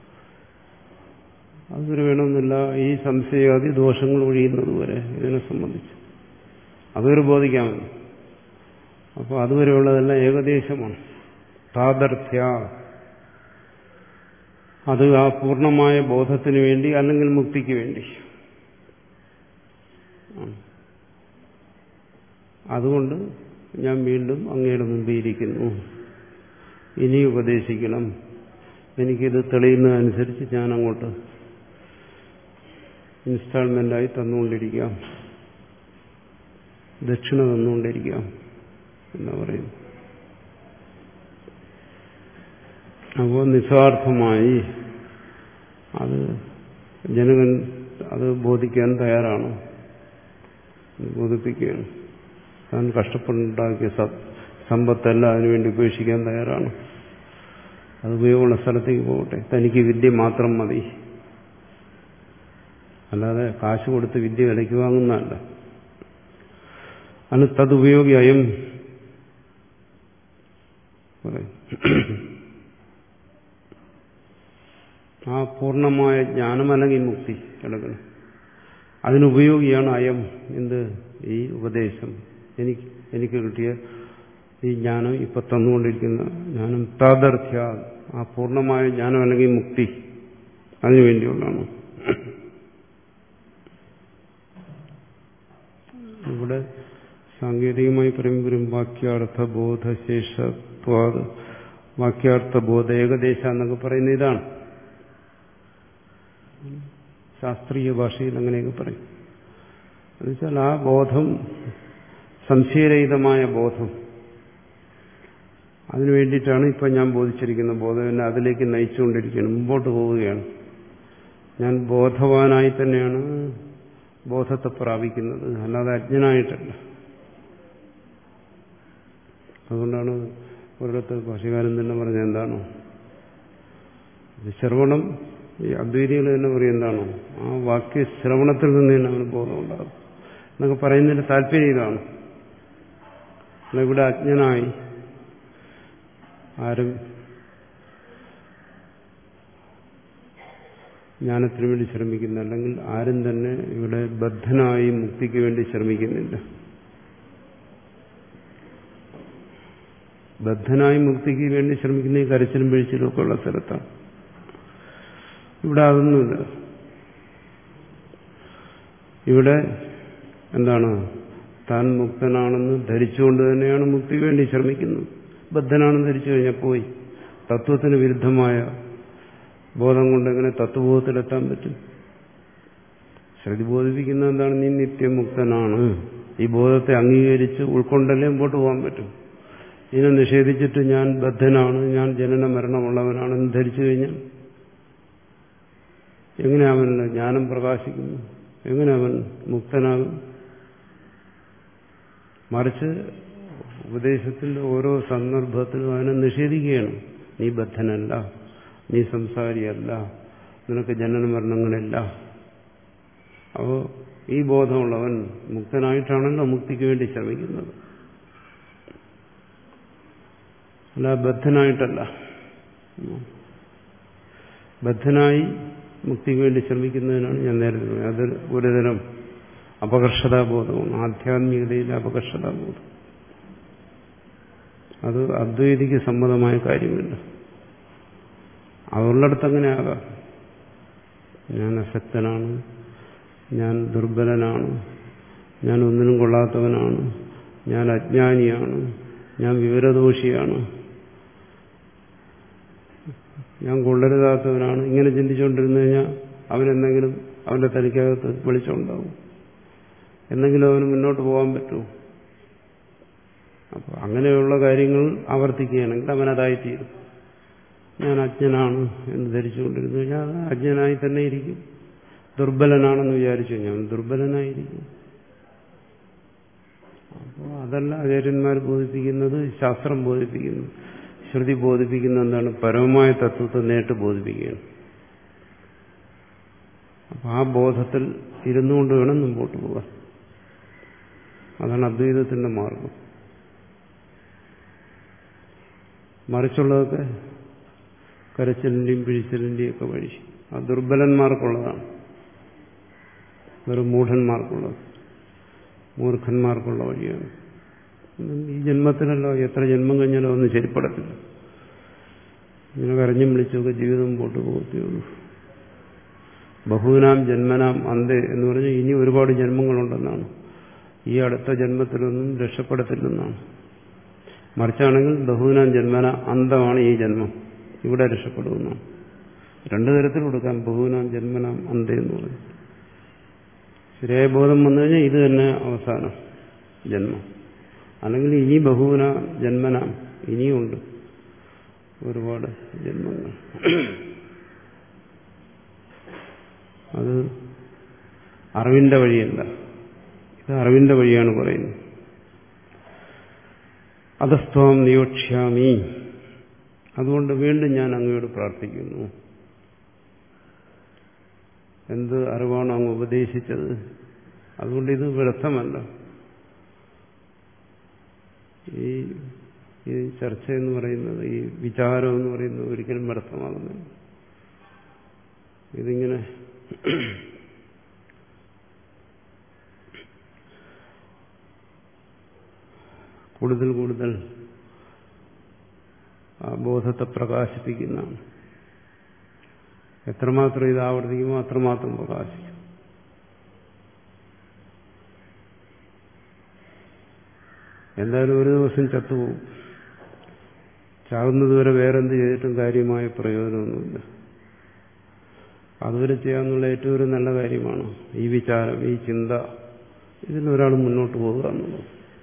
അതുവരെ വേണമെന്നില്ല. ഈ സംശയാദി ദോഷങ്ങൾ ഒഴിയുന്നത് വരെ ഇതിനെ സംബന്ധിച്ച് അതുവരെ ബോധിക്കാമല്ലോ. അപ്പോൾ അതുവരെയുള്ളതെല്ലാം ഏകദേശമാണ്. താദർത്ഥ്യ, അത് ആ പൂർണ്ണമായ ബോധത്തിന് വേണ്ടി അല്ലെങ്കിൽ മുക്തിക്ക് വേണ്ടി. അതുകൊണ്ട് ഞാൻ വീണ്ടും അങ്ങയുടെ മുമ്പിൽ ഇരിക്കുന്നു. ഇനി ഉപദേശിക്കണം. എനിക്കിത് തെളിയുന്നതനുസരിച്ച് ഞാൻ അങ്ങോട്ട് ഇൻസ്റ്റാൾമെന്റായി തന്നുകൊണ്ടിരിക്കാം, ദക്ഷിണ തന്നുകൊണ്ടിരിക്കാം എന്നാ പറയുന്നു. അപ്പോൾ നിസ്വാർത്ഥമായി അത് ജനകൻ അത് ബോധിക്കാൻ തയ്യാറാണ്, ബോധിപ്പിക്കുകയാണ്. താൻ കഷ്ടപ്പെട്ടുണ്ടാക്കിയ സമ്പത്തെല്ലാം അതിനുവേണ്ടി ഉപേക്ഷിക്കാൻ തയ്യാറാണ്. അത് ഉപയോഗമുള്ള സ്ഥലത്തേക്ക് പോകട്ടെ, തനിക്ക് വിദ്യ മാത്രം മതി. അല്ലാതെ കാശ് കൊടുത്ത് വിദ്യ വിലയ്ക്ക് വാങ്ങുന്നതല്ല. അന്ന് തതുപയോഗിയായും ആ പൂർണ്ണമായ ജ്ഞാനം അല്ലെങ്കിൽ മുക്തി കിടക്കണം. അതിനുപയോഗിയാണ് അയം. എന്ത്? ഈ ഉപദേശം, എനിക്ക് എനിക്ക് കിട്ടിയ ഈ ജ്ഞാനം, ഇപ്പൊ തന്നുകൊണ്ടിരിക്കുന്ന ജ്ഞാനം. താദർത്ഥ്യ, ആ പൂർണ്ണമായ ജ്ഞാനം അല്ലെങ്കിൽ മുക്തി, അതിനുവേണ്ടിയുള്ളതാണ്. ഇവിടെ സാങ്കേതികമായി പറയുമ്പോഴും വാക്യാർത്ഥ ബോധശേഷത്വാത് വാക്യാർത്ഥ ബോധ ഏകദേശ എന്നൊക്കെ പറയുന്ന ഇതാണ്. ശാസ്ത്രീയ ഭാഷയിൽ അങ്ങനെയൊക്കെ പറയും. എന്നുവെച്ചാൽ ആ ബോധം സംശയരഹിതമായ ബോധം, അതിനു വേണ്ടിയിട്ടാണ് ഇപ്പം ഞാൻ ബോധിച്ചിരിക്കുന്ന ബോധം എന്നെ അതിലേക്ക് നയിച്ചുകൊണ്ടിരിക്കുകയാണ്, മുമ്പോട്ട് പോവുകയാണ്. ഞാൻ ബോധവാനായി തന്നെയാണ് ബോധത്തെ പ്രാപിക്കുന്നത്, അല്ലാതെ അജ്ഞനായിട്ടല്ല. അതുകൊണ്ടാണ് ഒരിടത്ത് ഭാഷകാരൻ തന്നെ പറഞ്ഞത് എന്താണോ, ശ്രവണം, ഈ അദ്വൈതികൾ തന്നെ പറയും എന്താണോ, ആ വാക്യ ശ്രവണത്തിൽ നിന്ന് തന്നെ അവന് ബോധമുണ്ടാകും എന്നൊക്കെ പറയുന്നതിന്റെ താല്പര്യം ഇതാണ്. ഇവിടെ അജ്ഞനായി ആരും ജ്ഞാനത്തിന് വേണ്ടി ശ്രമിക്കുന്ന, അല്ലെങ്കിൽ ആരും തന്നെ ഇവിടെ ബദ്ധനായി മുക്തിക്ക് വേണ്ടി ശ്രമിക്കുന്നില്ല. ബദ്ധനായി മുക്തിക്ക് വേണ്ടി ശ്രമിക്കുന്ന ഈ കരച്ചിലും പിഴിച്ചിലും ഒക്കെ ഉള്ള സ്ഥലത്താണ്. ഇവിടെ അതൊന്നുമില്ല. ഇവിടെ എന്താണ്, താൻ മുക്തനാണെന്ന് ധരിച്ചുകൊണ്ട് തന്നെയാണ് മുക്തിക്ക് വേണ്ടി ശ്രമിക്കുന്നത്. ബദ്ധനാണെന്ന് ധരിച്ചു കഴിഞ്ഞാൽ പോയി. തത്വത്തിന് വിരുദ്ധമായ ബോധം കൊണ്ട് എങ്ങനെ തത്വബോധത്തിലെത്താൻ പറ്റും? ശ്രുതി ബോധിപ്പിക്കുന്ന എന്താണ്, നീ നിത്യമുക്തനാണ്. ഈ ബോധത്തെ അംഗീകരിച്ച് ഉൾക്കൊണ്ടല്ലേ മുമ്പോട്ട് പോകാൻ പറ്റും. ഇതിനെ നിഷേധിച്ചിട്ട് ഞാൻ ബദ്ധനാണ്, ഞാൻ ജനന മരണമുള്ളവനാണെന്ന് ധരിച്ചു കഴിഞ്ഞാൽ എങ്ങനെ അവൻ ജ്ഞാനം പ്രകാശിക്കുന്നു? എങ്ങനെ അവൻ മുക്തനാകും? മറിച്ച് ഉപദേശത്തിന്റെ ഓരോ സന്ദർഭത്തിലും അവനെ നിഷേധിക്കുകയാണ്. നീ ബദ്ധനല്ല, നീ സംസാരിയല്ല, നിനക്ക് ജനന മരണങ്ങളില്ല. അപ്പോൾ ഈ ബോധമുള്ളവൻ മുക്തനായിട്ടാണല്ലോ മുക്തിക്ക് വേണ്ടി ശ്രമിക്കുന്നത്, അല്ല ബദ്ധനായിട്ടല്ല. ബദ്ധനായി മുക്തിക്ക് വേണ്ടി ശ്രമിക്കുന്നതിനാണ് ഞാൻ നേരത്തെ പറഞ്ഞത്. അത് ഒരുതരം അപകർഷതാബോധമാണ്, ആധ്യാത്മികതയിലെ അപകർഷതാബോധം. അത് അദ്വൈതിക്ക് സമ്മതമായ കാര്യമില്ല. അതുള്ളിടത്ത് അങ്ങനെ ആകാം. ഞാൻ അശക്തനാണ്, ഞാൻ ദുർബലനാണ്, ഞാൻ ഒന്നിനും കൊള്ളാത്തവനാണ്, ഞാൻ അജ്ഞാനിയാണ്, ഞാൻ വിവരദോഷിയാണ്, ഞാൻ കൊള്ളരുതാത്തവനാണ്. ഇങ്ങനെ ചിന്തിച്ചുകൊണ്ടിരുന്നു കഴിഞ്ഞാൽ അവനെന്തെങ്കിലും അവന്റെ തനിക്കകത്ത് വെളിച്ചമുണ്ടാവും, എന്തെങ്കിലും അവന് മുന്നോട്ട് പോകാൻ പറ്റുമോ? അപ്പോൾ അങ്ങനെയുള്ള കാര്യങ്ങൾ ആവർത്തിക്കുകയാണെങ്കിൽ അവനതായിത്തീരും. ഞാൻ അജ്ഞനാണ് എന്ന് ധരിച്ചുകൊണ്ടിരുന്നു കഴിഞ്ഞാൽ അജ്ഞനായി തന്നെ ഇരിക്കും. ദുർബലനാണെന്ന് വിചാരിച്ചു കഴിഞ്ഞാൽ അവൻ ദുർബലനായിരിക്കും. അപ്പോൾ അതല്ല ആചാര്യന്മാർ ബോധിപ്പിക്കുന്നത്, ശാസ്ത്രം ബോധിപ്പിക്കുന്നു, ശ്രുതി ബോധിപ്പിക്കുന്ന എന്താണ്, പരമമായ തത്വത്തെ നേരിട്ട് ബോധിപ്പിക്കുകയാണ്. അപ്പം ആ ബോധത്തിൽ ഇരുന്നുകൊണ്ട് വേണം മുമ്പോട്ട് പോകാൻ. അതാണ് അദ്വൈതത്തിന്റെ മാർഗം. മറിച്ചുള്ളതൊക്കെ കരച്ചിലിന്റെയും പിഴിച്ചിലിന്റെയും ഒക്കെ വഴി ആ ദുർബലന്മാർക്കുള്ളതാണ്, വെറും മൂഢന്മാർക്കുള്ളത്, മൂർഖന്മാർക്കുള്ള വഴിയാണ്. ഈ ജന്മത്തിലല്ലോ, എത്ര ജന്മം കഴിഞ്ഞാലോ ഒന്നും ശരിപ്പെടത്തില്ല. ഇങ്ങനെ കരഞ്ഞും വിളിച്ചൊക്കെ ജീവിതം മുമ്പോട്ട് പോകത്തേയുള്ളൂ. ബഹൂനാം ജന്മനാം അന്തേ എന്ന് പറഞ്ഞാൽ ഇനി ഒരുപാട് ജന്മങ്ങളുണ്ടെന്നാണ്. ഈ അടുത്ത ജന്മത്തിലൊന്നും രക്ഷപ്പെടത്തില്ലെന്നാണ്. മറിച്ചാണെങ്കിൽ ബഹൂനാം ജന്മന അന്തമാണ് ഈ ജന്മം, ഇവിടെ രക്ഷപ്പെടുമെന്നാണ്. രണ്ടു തരത്തിൽ കൊടുക്കാം, ബഹൂനാം ജന്മനാം അന്തേ എന്ന് പറഞ്ഞു. ശരിയായ ബോധം വന്നു കഴിഞ്ഞാൽ ഇത് തന്നെ അവസാനം ജന്മം. അല്ലെങ്കിൽ ഇനി ബഹൂന ജന്മനാം, ഇനിയുണ്ട് ഒരുപാട് ജന്മങ്ങൾ. അത് അറിവിന്റെ വഴിയല്ല, ഇത് അറിവിന്റെ വഴിയാണ് പറയുന്നത്. അധസ്ത്വം നിയോക്ഷ്യാമി, അതുകൊണ്ട് വീണ്ടും ഞാൻ അങ്ങയോട് പ്രാർത്ഥിക്കുന്നു. എന്ത് അറിവാണ് അങ്ങ് ഉപദേശിച്ചത്, അതുകൊണ്ട് ഇത് വ്യർത്ഥമല്ല. ഈ ഈ ചർച്ച എന്ന് പറയുന്നത്, ഈ വിചാരം എന്ന് പറയുന്നത് ഒരിക്കലും വ്യർത്ഥമാകുന്നില്ല. ഇതിങ്ങനെ കൂടുതൽ കൂടുതൽ ആ ബോധത്തെ പ്രകാശിപ്പിക്കുന്നതാണ്. എത്രമാത്രം ഇത് ആവർത്തിക്കുമോ അത്രമാത്രം പ്രകാശിക്കും. എന്തായാലും ഒരു ദിവസം ചത്തുപോകും. ചാകുന്നതുവരെ വേറെന്ത് ചെയ്തിട്ടും കാര്യമായ പ്രയോജനമൊന്നുമില്ല. അതുവരെ ചെയ്യാന്നുള്ള ഏറ്റവും ഒരു നല്ല കാര്യമാണ് ഈ വിചാരം, ഈ ചിന്ത. ഇതിനൊരാൾ മുന്നോട്ട് പോവുക എന്നുള്ളത്.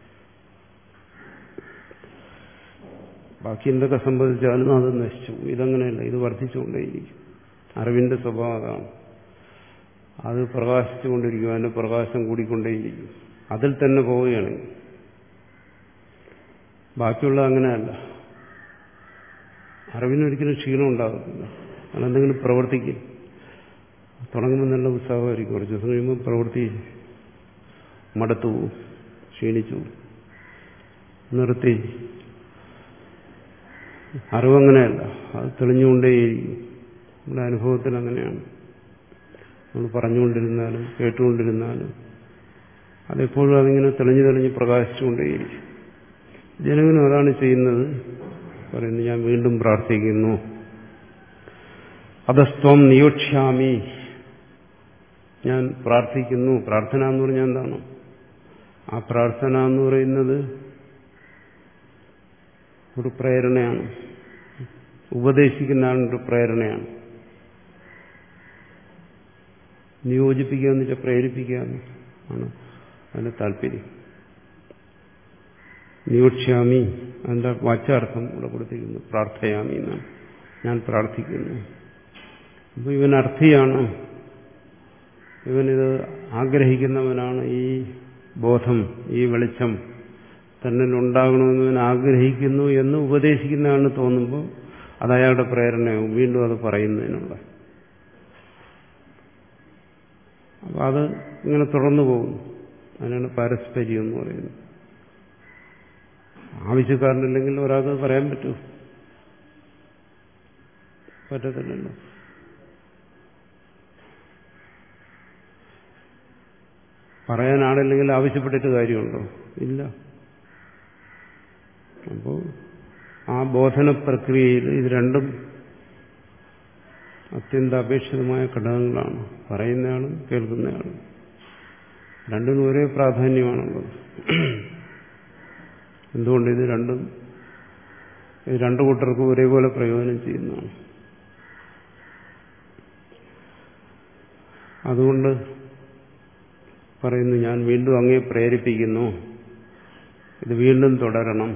ബാക്കി എന്തൊക്കെ സംഭവിച്ചാലും അത് നശിച്ചു. ഇതങ്ങനെയല്ല, ഇത് വർദ്ധിച്ചുകൊണ്ടേയിരിക്കും. അറിവിന്റെ സ്വഭാവം അതാണ്. അത് പ്രകാശിച്ചുകൊണ്ടിരിക്കും, അതിന്റെ പ്രകാശം കൂടിക്കൊണ്ടേയിരിക്കും. അതിൽ തന്നെ പോവുകയാണ്. ബാക്കിയുള്ള അങ്ങനെയല്ല. അറിവിനൊരിക്കലും ക്ഷീണം ഉണ്ടാകത്തില്ല. അതെന്തെങ്കിലും പ്രവർത്തിക്കും. തുടങ്ങുമ്പോൾ നല്ല ഉത്സാഹമായിരിക്കും. കുറച്ച് ദിവസം കഴിയുമ്പോൾ പ്രവൃത്തി മടുത്തു പോവും, ക്ഷീണിച്ചു, നിർത്തി. അറിവങ്ങനെയല്ല, അത് തെളിഞ്ഞുകൊണ്ടേയിരിക്കും. നമ്മുടെ അനുഭവത്തിൽ അങ്ങനെയാണ്. നമ്മൾ പറഞ്ഞുകൊണ്ടിരുന്നാലും കേട്ടുകൊണ്ടിരുന്നാലും അതെപ്പോഴും അതിങ്ങനെ തെളിഞ്ഞു തെളിഞ്ഞ് പ്രകാശിച്ചുകൊണ്ടേയിരിക്കും. ജനവിനും അതാണ് ചെയ്യുന്നത്. പറയുന്നു, ഞാൻ വീണ്ടും പ്രാർത്ഥിക്കുന്നു. അധസ്ത്വം നിയോക്ഷ്യാമി, ഞാൻ പ്രാർത്ഥിക്കുന്നു. പ്രാർത്ഥന എന്ന് പറഞ്ഞാൽ എന്താണ്? ആ പ്രാർത്ഥന എന്ന് പറയുന്നത് ഒരു പ്രേരണയാണ്. ഉപദേശിക്കുന്ന ആളിന്റെ പ്രേരണയാണ്. നിയോജിപ്പിക്കുക എന്ന് വെച്ചാൽ പ്രേരിപ്പിക്കുക ആണ് അതിന്റെ താല്പര്യം. നിയോക്ഷ്യാമി അതിന്റെ വാച്യാർത്ഥം ഇവിടെ കൊടുത്തിരിക്കുന്നു. പ്രാർത്ഥയാമി എന്നാണ്. ഞാൻ പ്രാർത്ഥിക്കുന്നു. അപ്പോൾ ഇവൻ അർത്ഥിയാണ്. ഇവനിത് ആഗ്രഹിക്കുന്നവനാണ്. ഈ ബോധം, ഈ വെളിച്ചം തന്നിൽ ഉണ്ടാകണമെന്ന് ഇവൻ ആഗ്രഹിക്കുന്നു എന്ന് ഉപദേശിക്കുന്നതാണ് തോന്നുമ്പോൾ അത് അയാളുടെ പ്രേരണയാവും വീണ്ടും അത് പറയുന്നതിനുള്ള. അപ്പം അത് ഇങ്ങനെ തുടർന്നു പോകുന്നു. അതിനാണ് പാരസ്പര്യം എന്ന് പറയുന്നത്. ആവശ്യക്കാരനില്ലെങ്കിൽ ഒരാൾക്ക് പറയാൻ പറ്റൂ? പറ്റത്തില്ലല്ലോ. പറയാൻ ആളില്ലെങ്കിൽ ആവശ്യപ്പെട്ടിട്ട് കാര്യമുണ്ടോ? ഇല്ല. അപ്പോൾ ആ ബോധന പ്രക്രിയയിൽ ഇത് രണ്ടും അത്യന്താപേക്ഷിതമായ ഘടകങ്ങളാണ്. പറയുന്നയാളും കേൾക്കുന്നയാളും രണ്ടിനും ഒരേ പ്രാധാന്യമാണുള്ളത്. എന്തുകൊണ്ട്? ഇത് രണ്ടും ഇത് രണ്ടു കൂട്ടർക്കും ഒരേപോലെ പ്രയോജനം ചെയ്യുന്നതാണ്. അതുകൊണ്ട് പറയുന്നു, ഞാൻ വീണ്ടും അങ്ങേ പ്രേരിപ്പിക്കുന്നു, ഇത് വീണ്ടും തുടരണം.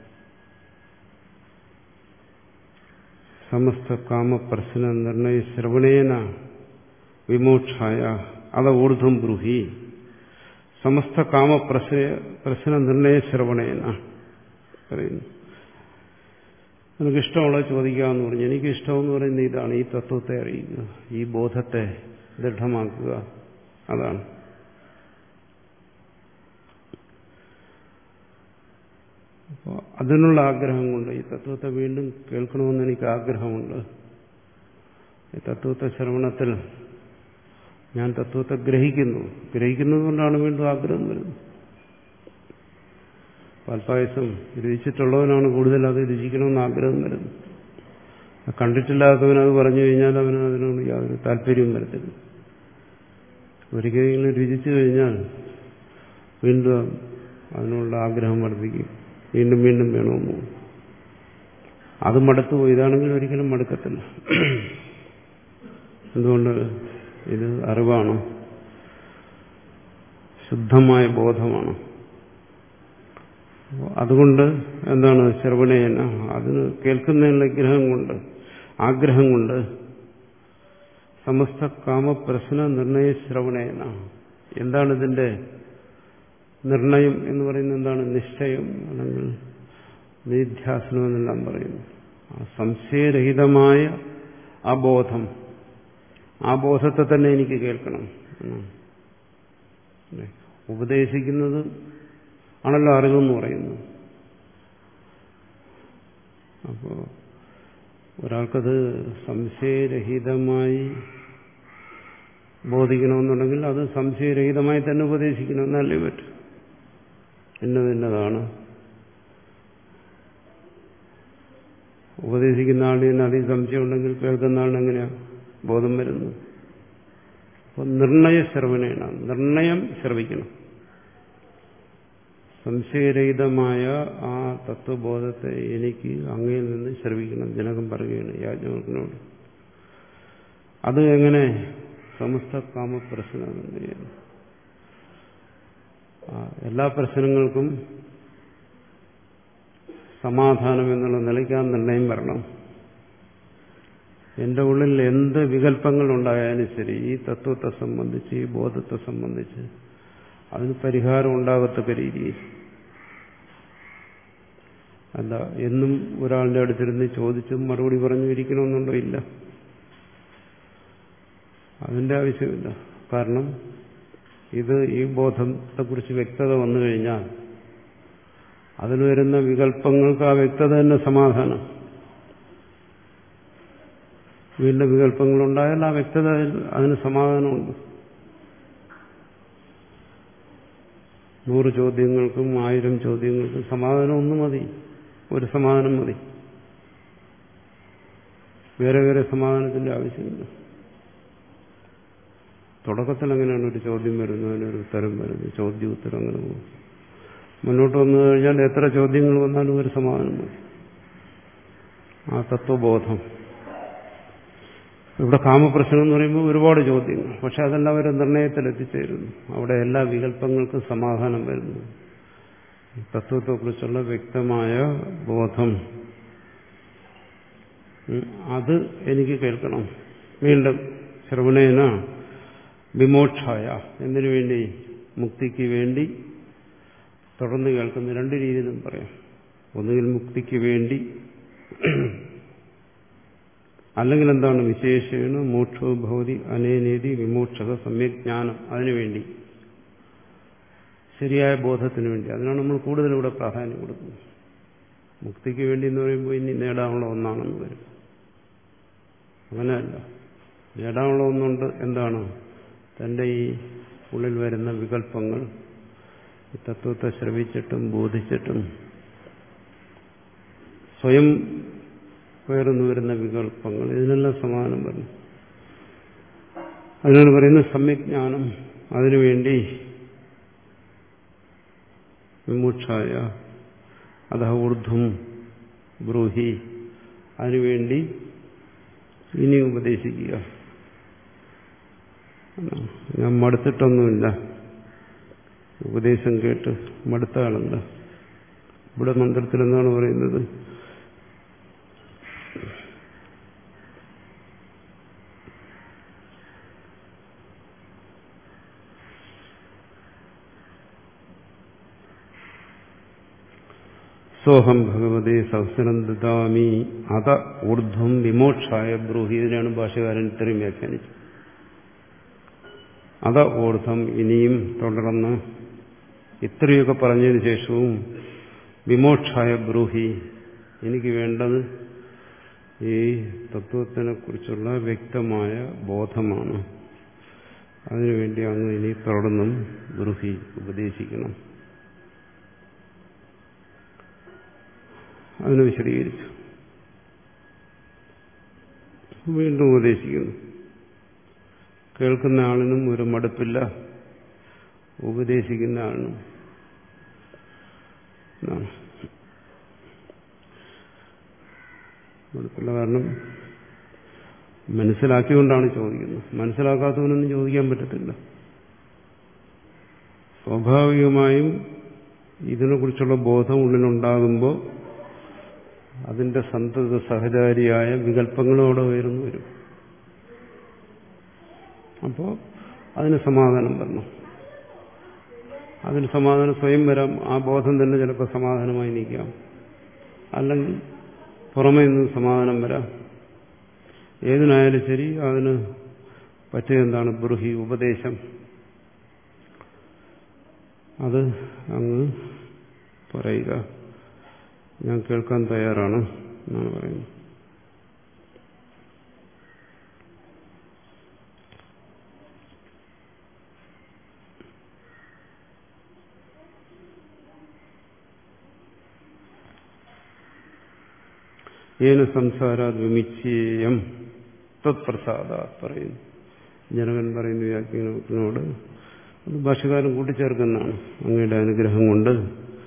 സമസ്ത കാമപ്രശ്ന നിർണയ ശ്രവണേന വിമോക്ഷായ അത ഊർധ്വം ബ്രൂഹി. സമസ്ത കാമപ്രശ്ന പ്രശ്ന നിർണയ ശ്രവണേന പറയുന്നു. നിനക്കിഷ്ടമുള്ളത് ചോദിക്കാമെന്ന് പറഞ്ഞു. എനിക്കിഷ്ടമെന്ന് പറയുന്നത് ഇതാണ്. ഈ തത്വത്തെ അറിയുക, ഈ ബോധത്തെ ദൃഢമാക്കുക, അതാണ്. അപ്പോൾ അതിനുള്ള ആഗ്രഹം കൊണ്ട് ഈ തത്വത്തെ വീണ്ടും കേൾക്കണമെന്ന് എനിക്ക് ആഗ്രഹമുണ്ട്. ഈ തത്വത്തെ ശ്രവണത്തിൽ ഞാൻ തത്വത്തെ ഗ്രഹിക്കുന്നു. ഗ്രഹിക്കുന്നതുകൊണ്ടാണ് വീണ്ടും ആഗ്രഹം വരുന്നത്. പാൽപ്പായസം രുചിച്ചിട്ടുള്ളവനാണ് കൂടുതൽ അത് രുചിക്കണമെന്ന് ആഗ്രഹം വരുന്നത്. കണ്ടിട്ടില്ലാത്തവനത് പറഞ്ഞു കഴിഞ്ഞാൽ അവന് അതിനോട് യാതൊരു താല്പര്യവും വരത്തില്ല. ഒരിക്കലും രുചിച്ചു കഴിഞ്ഞാൽ വീണ്ടും അതിനുള്ള ആഗ്രഹം വർദ്ധിക്കും. വീണ്ടും വീണ്ടും വേണമെന്ന്. അത് മടുത്തുപോയി. ഇതാണെങ്കിൽ ഒരിക്കലും മടുക്കത്തില്ല. എന്തുകൊണ്ട്? ഇത് അറിവാണ്, ശുദ്ധമായ ബോധമാണ്. അതുകൊണ്ട് എന്താണ്? ശ്രവണേന, അതിന് കേൾക്കുന്നതിനുള്ള ഗ്രഹം കൊണ്ട്, ആഗ്രഹം കൊണ്ട് സമസ്ത കാമപ്രശ്ന നിർണയ ശ്രവണേന. എന്താണ് ഇതിന്റെ നിർണയം എന്ന് പറയുന്നത്? എന്താണ്? നിശ്ചയം, അല്ലെങ്കിൽ നിധ്യാസനം എന്നെല്ലാം പറയുന്നു. ആ സംശയരഹിതമായ ആ ബോധം, ആ ബോധത്തെ തന്നെ എനിക്ക് കേൾക്കണം. ഉപദേശിക്കുന്നത് ആണല്ലോ അറിവെന്ന് പറയുന്നത്. അപ്പോൾ ഒരാൾക്കത് സംശയരഹിതമായി ബോധിക്കണമെന്നുണ്ടെങ്കിൽ അത് സംശയരഹിതമായി തന്നെ ഉപദേശിക്കണം, എന്നല്ലേ പറ്റും. ഇന്നതിന്നതാണ് ഉപദേശിക്കുന്ന ആളിന് അധികം സംശയം ഉണ്ടെങ്കിൽ കേൾക്കുന്ന ആളിന് എങ്ങനെയാണ് ബോധം വരുന്നത്? അപ്പോൾ നിർണയ ശ്രവണേന, നിർണയം ശ്രവിക്കണം. സംശയരഹിതമായ ആ തത്വബോധത്തെ എനിക്ക് അങ്ങയിൽ നിന്ന് ശ്രവിക്കണം. ജനകം പറയുകയാണ് യാജ്ഞവൽക്കനോട്. അത് എങ്ങനെ? സമസ്ത കാമപ്രശ്നം. എല്ലാ പ്രശ്നങ്ങൾക്കും സമാധാനം എന്നുള്ള നിലയ്ക്ക് ആ നിർണയം വരണം. എന്റെ ഉള്ളിൽ എന്ത് വികല്പങ്ങൾ ഉണ്ടായാലും ശരി, ഈ തത്വത്തെ സംബന്ധിച്ച്, ഈ ബോധത്തെ സംബന്ധിച്ച് അതിന് പരിഹാരം ഉണ്ടാകത്തക്ക രീതിയിൽ. അല്ല എന്നും ഒരാളുടെ അടുത്തിരുന്ന് ചോദിച്ചും മറുപടി പറഞ്ഞു ഇരിക്കണമെന്നുണ്ടോ? ഇല്ല, അതിന്റെ ആവശ്യമില്ല. കാരണം ഇത് ഈ ബോധത്തെക്കുറിച്ച് വ്യക്തത വന്നു കഴിഞ്ഞാൽ അതിൽ വരുന്ന വികല്പങ്ങൾക്ക് ആ വ്യക്തത തന്നെ സമാധാനം. വീണ്ടും വികല്പങ്ങളുണ്ടായാൽ ആ വ്യക്തത അതിന് സമാധാനമുണ്ട്. നൂറ് ചോദ്യങ്ങൾക്കും ആയിരം ചോദ്യങ്ങൾക്കും സമാധാനം ഒന്ന് മതി, ഒരു സമാധാനം മതി. വേറെ വേറെ സമാധാനത്തിന്റെ ആവശ്യമില്ല. തുടക്കത്തിൽ അങ്ങനെയാണ് ഒരു ചോദ്യം വരുന്നത്, അതിനൊരു ഉത്തരം വരുന്നത്, ചോദ്യം ഉത്തരം അങ്ങനെ പോകും. മുന്നോട്ട് വന്നു കഴിഞ്ഞാൽ എത്ര ചോദ്യങ്ങൾ വന്നാലും ഒരു സമാധാനം മതി. ആ തത്വബോധം. ഇവിടെ കാമപ്രശ്നം എന്ന് പറയുമ്പോൾ ഒരുപാട് ചോദ്യങ്ങൾ, പക്ഷെ അതെല്ലാം ഒരു നിർണയത്തിൽ എത്തിച്ചേരുന്നു. അവിടെ എല്ലാ വികല്പങ്ങൾക്കും സമാധാനം വരുന്നു. തത്വത്തെക്കുറിച്ചുള്ള വ്യക്തമായ ബോധം, അത് എനിക്ക് കേൾക്കണം. വീണ്ടും ശ്രവണേന വിമോക്ഷായ, എന്തിനു വേണ്ടി? മുക്തിക്ക് വേണ്ടി. തുടർന്ന് കേൾക്കുന്ന രണ്ട് രീതിയിലും പറയാം. ഒന്നുകിൽ മുക്തിക്ക് വേണ്ടി, അല്ലെങ്കിൽ എന്താണ്? വിശേഷേണ മോക്ഷോ ഭവതി അനേനേതി വിമോക്ഷക സമ്യജ്ഞാനം. അതിനുവേണ്ടി, ശരിയായ ബോധത്തിന് വേണ്ടി. അതിനാണ് നമ്മൾ കൂടുതൽ ഇവിടെ പ്രാധാന്യം കൊടുക്കുന്നത്. മുക്തിക്ക് വേണ്ടി എന്ന് പറയുമ്പോൾ ഇനി നേടാനുള്ള ഒന്നാണെന്ന് വരും. അങ്ങനെയല്ല, നേടാനുള്ള ഒന്നുണ്ട്. എന്താണ്? തന്റെ ഈ ഉള്ളിൽ വരുന്ന വികല്പങ്ങൾ, ഈ തത്വത്തെ ശ്രവിച്ചിട്ടും ബോധിച്ചിട്ടും സ്വയം ഉയർന്നു വരുന്ന വികല്പങ്ങൾ, ഇതിനെല്ലാം സമാധാനം വരുന്നു. അതിനാണ് പറയുന്നത് സമ്യജ്ഞാനം. അതിനുവേണ്ടി വിമുക്ഷായ അധ ഊർധ്വം ബ്രൂഹി, അതിനുവേണ്ടി ഇനി ഉപദേശിക്കുക. ഞാൻ മടുത്തിട്ടൊന്നുമില്ല, ഉപദേശം കേട്ട് മടുത്ത ആളുണ്ട്. ഇവിടെ മന്ത്രത്തിൽ എന്താണ് പറയുന്നത്? സോഹം ഭഗവതേ സഹസ്രം ദദാമി അത ഊർധ്വം വിമോക്ഷായ ബ്രൂഹി. ഇതിനാണ് ഭാഷകാരൻ ഇത്രയും വ്യാഖ്യാനിച്ചത്. അത ഊർധ്വം, ഇനിയും തുടർന്ന് ഇത്രയൊക്കെ പറഞ്ഞതിന് ശേഷവും വിമോക്ഷായ ബ്രൂഹി, എനിക്ക് വേണ്ടത് ഈ തത്വത്തിനെ കുറിച്ചുള്ള വ്യക്തമായ ബോധമാണ്. അതിനുവേണ്ടി അങ്ങ് ഇനി തുടർന്നും ബ്രൂഹി ഉപദേശിക്കണം. അതിന് വിശദീകരിച്ചു. വീണ്ടും ഉപദേശിക്കുന്നു. കേൾക്കുന്ന ആളിനും ഒരു മടുപ്പില്ല, ഉപദേശിക്കുന്ന ആളിനും. മടുപ്പില്ല, കാരണം മനസ്സിലാക്കിക്കൊണ്ടാണ് ചോദിക്കുന്നത്. മനസ്സിലാക്കാത്തവനൊന്നും ചോദിക്കാൻ പറ്റത്തില്ല. സ്വാഭാവികമായും ഇതിനെക്കുറിച്ചുള്ള ബോധം ഉള്ളിലുണ്ടാകുമ്പോൾ അതിന്റെ സന്തത സഹചാരിയായ വികല്പങ്ങളോടെ ഉയർന്നു വരും. അപ്പോൾ അതിന് സമാധാനം വരണം. അതിന് സമാധാനം സ്വയം വരാം. ആ ബോധം തന്നെ ചിലപ്പോൾ സമാധാനമായി നിൽക്കാം, അല്ലെങ്കിൽ പുറമേ നിന്ന് സമാധാനം വരാം. ഏതിനായാലും ശരി, അതിന് പറ്റിയതെന്താണ്? ബ്രൂഹി, ഉപദേശം. അത് അങ്ങ് പറയുക. ഞാൻ കേൾക്കാൻ തയ്യാറാണ് എന്നാണ് പറയുന്നത്. ഏന സംസാരാത് വിമിച്ഛേയം തത്പ്രസാദാത് പറയുന്നു. ജനകൻ പറയുന്ന വ്യാഖ്യാനത്തിനോട് അത് ഭാഷകാരൻ കൂട്ടിച്ചേർക്കുന്നതാണ്. അങ്ങയുടെ അനുഗ്രഹം കൊണ്ട്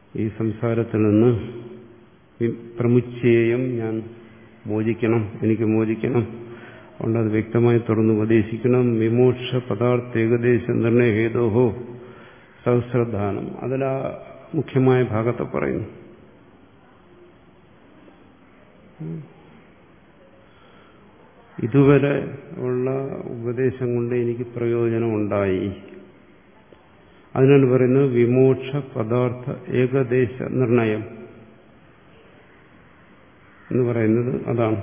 ഈ സംസാരത്തിൽ നിന്ന് പ്രമുച്ചേയം ഞാൻ മോചിക്കണം, എനിക്ക് മോചിക്കണം. അതുകൊണ്ട് അത് വ്യക്തമായി തുറന്ന് ഉപദേശിക്കണം. വിമോക്ഷ പദാർത്ഥ ഏകദേശ നിർണയ ഹേതോഹോ സഹസ്രദാനം. അതിലാ മുഖ്യമായ ഭാഗത്തെ പറയുന്നു. ഇതുവരെ ഉള്ള ഉപദേശം കൊണ്ട് എനിക്ക് പ്രയോജനമുണ്ടായി. അതിനാണ് പറയുന്നത് വിമോക്ഷ പദാർത്ഥ ഏകദേശ നിർണയം എന്ന് പറയുന്നത്. അതാണ്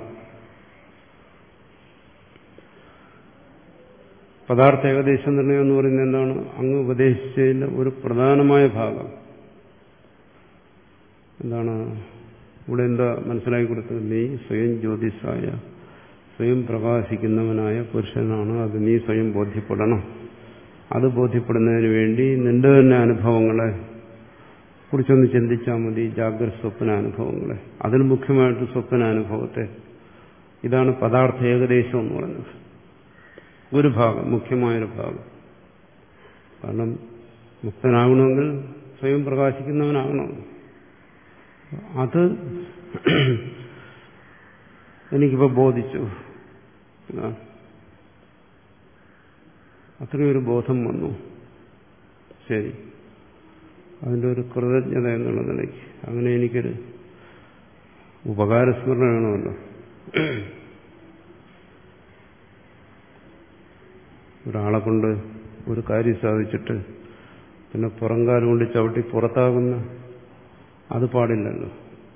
പദാർത്ഥ ഏകദേശ നിർണയം എന്ന് പറയുന്നത്. എന്താണ്? അങ്ങ് ഉപദേശിച്ചതിന്റെ ഒരു പ്രധാനമായ ഭാഗം എന്താണ്? ഇവിടെ എന്താ മനസ്സിലാക്കി കൊടുത്തത്? നീ സ്വയം ജ്യോതിസായ, സ്വയം പ്രകാശിക്കുന്നവനായ പുരുഷനാണ്. അത് നീ സ്വയം ബോധ്യപ്പെടണം. അത് ബോധ്യപ്പെടുന്നതിന് വേണ്ടി നിന്റെ തന്നെ അനുഭവങ്ങളെ കുറിച്ചൊന്ന് ചിന്തിച്ചാൽ മതി. ജാഗ്രത സ്വപ്ന അനുഭവങ്ങളെ, അതിൽ മുഖ്യമായിട്ട് സ്വപ്നാനുഭവത്തെ. ഇതാണ് പദാർത്ഥ ഏകദേശം എന്ന് പറയുന്നത്. ഒരു ഭാഗം, മുഖ്യമായൊരു ഭാഗം. കാരണം മുക്തനാകണമെങ്കിൽ സ്വയം പ്രകാശിക്കുന്നവനാകണം. അത് എനിക്കിപ്പോൾ ബോധിച്ചു. അത്രയൊരു ബോധം വന്നു. ശരി, അതിൻ്റെ ഒരു കൃതജ്ഞത എന്നുള്ള നിലയ്ക്ക് അങ്ങനെ എനിക്കൊരു ഉപകാരസ്മരണ വേണമല്ലോ. ഒരാളെ കൊണ്ട് ഒരു കാര്യം സാധിച്ചിട്ട് പിന്നെ പുറംകാലം കൊണ്ട് ചവിട്ടി പുറത്താകുന്ന അത് പാടില്ലല്ലോ.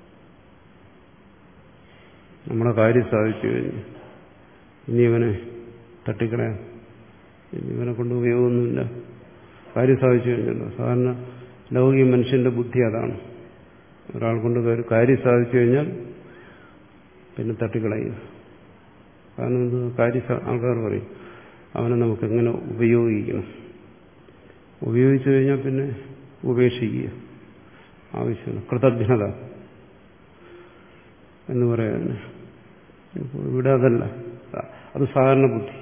നമ്മുടെ കാര്യം സാധിച്ചു കഴിഞ്ഞ് ഇനി ഇവനെ തട്ടിക്കളയാൻ, ഇനി ഇവനെ കൊണ്ട് ഉപയോഗമൊന്നുമില്ല. കാര്യം സാധിച്ചു കഴിഞ്ഞല്ലോ. സാധാരണ ലൗകിക മനുഷ്യന്റെ ബുദ്ധി അതാണ്. ഒരാൾ കൊണ്ട് ഒരു കാര്യം സാധിച്ചു കഴിഞ്ഞാൽ പിന്നെ തട്ടിക്കളയുക. കാരണം ഇത് കാര്യം ആൾക്കാർ പറയും അവനെ നമുക്ക് എങ്ങനെ ഉപയോഗിക്കണം. ഉപയോഗിച്ചു കഴിഞ്ഞാൽ പിന്നെ ഉപേക്ഷിക്കുക ആവശ്യമാണ്. കൃതജ്ഞത എന്ന് പറയാൻ ഇവിടെ അതല്ല. അത് സാധാരണ ബുദ്ധി,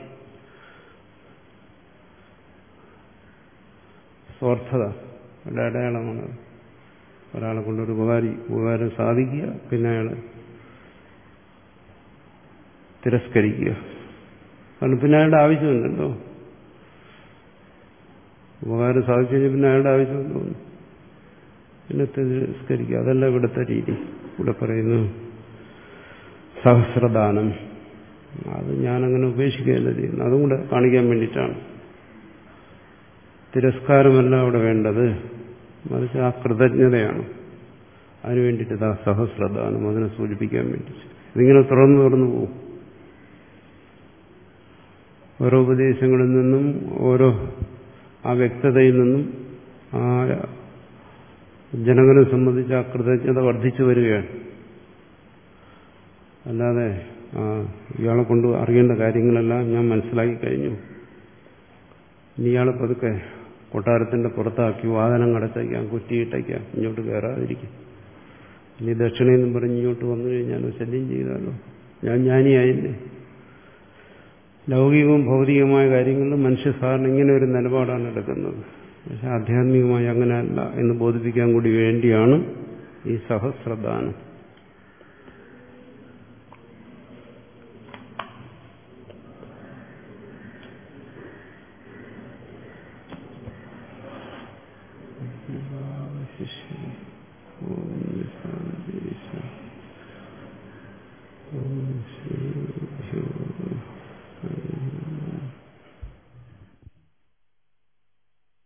സ്വാർത്ഥത ഇവിടെ അടയാളമാണ്. ഒരാളെ കൊണ്ടൊരു ഉപകാരി ഉപകാരം സാധിക്കുക, പിന്നെ അയാൾ തിരസ്കരിക്കുക. കാരണം പിന്നെ അയാളുടെ ആവശ്യമില്ലല്ലോ. ഉപകാരം സാധിച്ചു കഴിഞ്ഞാൽ പിന്നെ അയാളുടെ ആവശ്യമില്ലോ, പിന്നെ തിരസ്കരിക്കുക. അതല്ല ഇവിടുത്തെ രീതി. ഇവിടെ പറയുന്നു സഹസ്രദാനം. അത് ഞാനങ്ങനെ ഉപേക്ഷിക്കുകയല്ല ചെയ്യുന്നത്. അതും കൂടെ കാണിക്കാൻ വേണ്ടിയിട്ടാണ്. തിരസ്കാരമല്ല അവിടെ വേണ്ടത്, മറിച്ച് ആ കൃതജ്ഞതയാണ്. അതിനു വേണ്ടിയിട്ട് ഇതാ സഹസ്രദാനം, അതിനെ സൂചിപ്പിക്കാൻ വേണ്ടിയിട്ട്. ഇതിങ്ങനെ തുറന്നു തുറന്നു പോകും. ഓരോ ഉപദേശങ്ങളിൽ നിന്നും ഓരോ ആ വ്യക്തതയിൽ നിന്നും ആ ജനങ്ങളെ സംബന്ധിച്ച് ആ കൃതജ്ഞത വർദ്ധിച്ചു വരികയാണ്. അല്ലാതെ ആ ഇയാളെ കൊണ്ട് അറിയേണ്ട കാര്യങ്ങളെല്ലാം ഞാൻ മനസ്സിലാക്കി കഴിഞ്ഞു, ഇനി ഇയാളെ പതുക്കെ കൊട്ടാരത്തിന്റെ പുറത്താക്കി വാഹനം കടച്ചയ്ക്കാം, കുറ്റിയിട്ടയ്ക്കാം, ഇങ്ങോട്ട് കയറാതിരിക്കും. ഇനി ദക്ഷിണയെന്നും പറഞ്ഞ് ഇങ്ങോട്ട് വന്നു കഴിഞ്ഞാൽ ശല്യം ചെയ്താലോ, ഞാൻ ജ്ഞാനിയായില്ലേ. ലൗകികവും ഭൗതികമായ കാര്യങ്ങളിലും മനുഷ്യ സാധാരണ ഇങ്ങനെ ഒരു നിലപാടാണ് എടുക്കുന്നത്. പക്ഷെ ആധ്യാത്മികമായി അങ്ങനെയല്ല എന്ന് ബോധിപ്പിക്കാൻ കൂടി വേണ്ടിയാണ് ഈ സഹസ്രദാനം. ശിഷ്യ ഓം ശാന്തി ശാന്തി.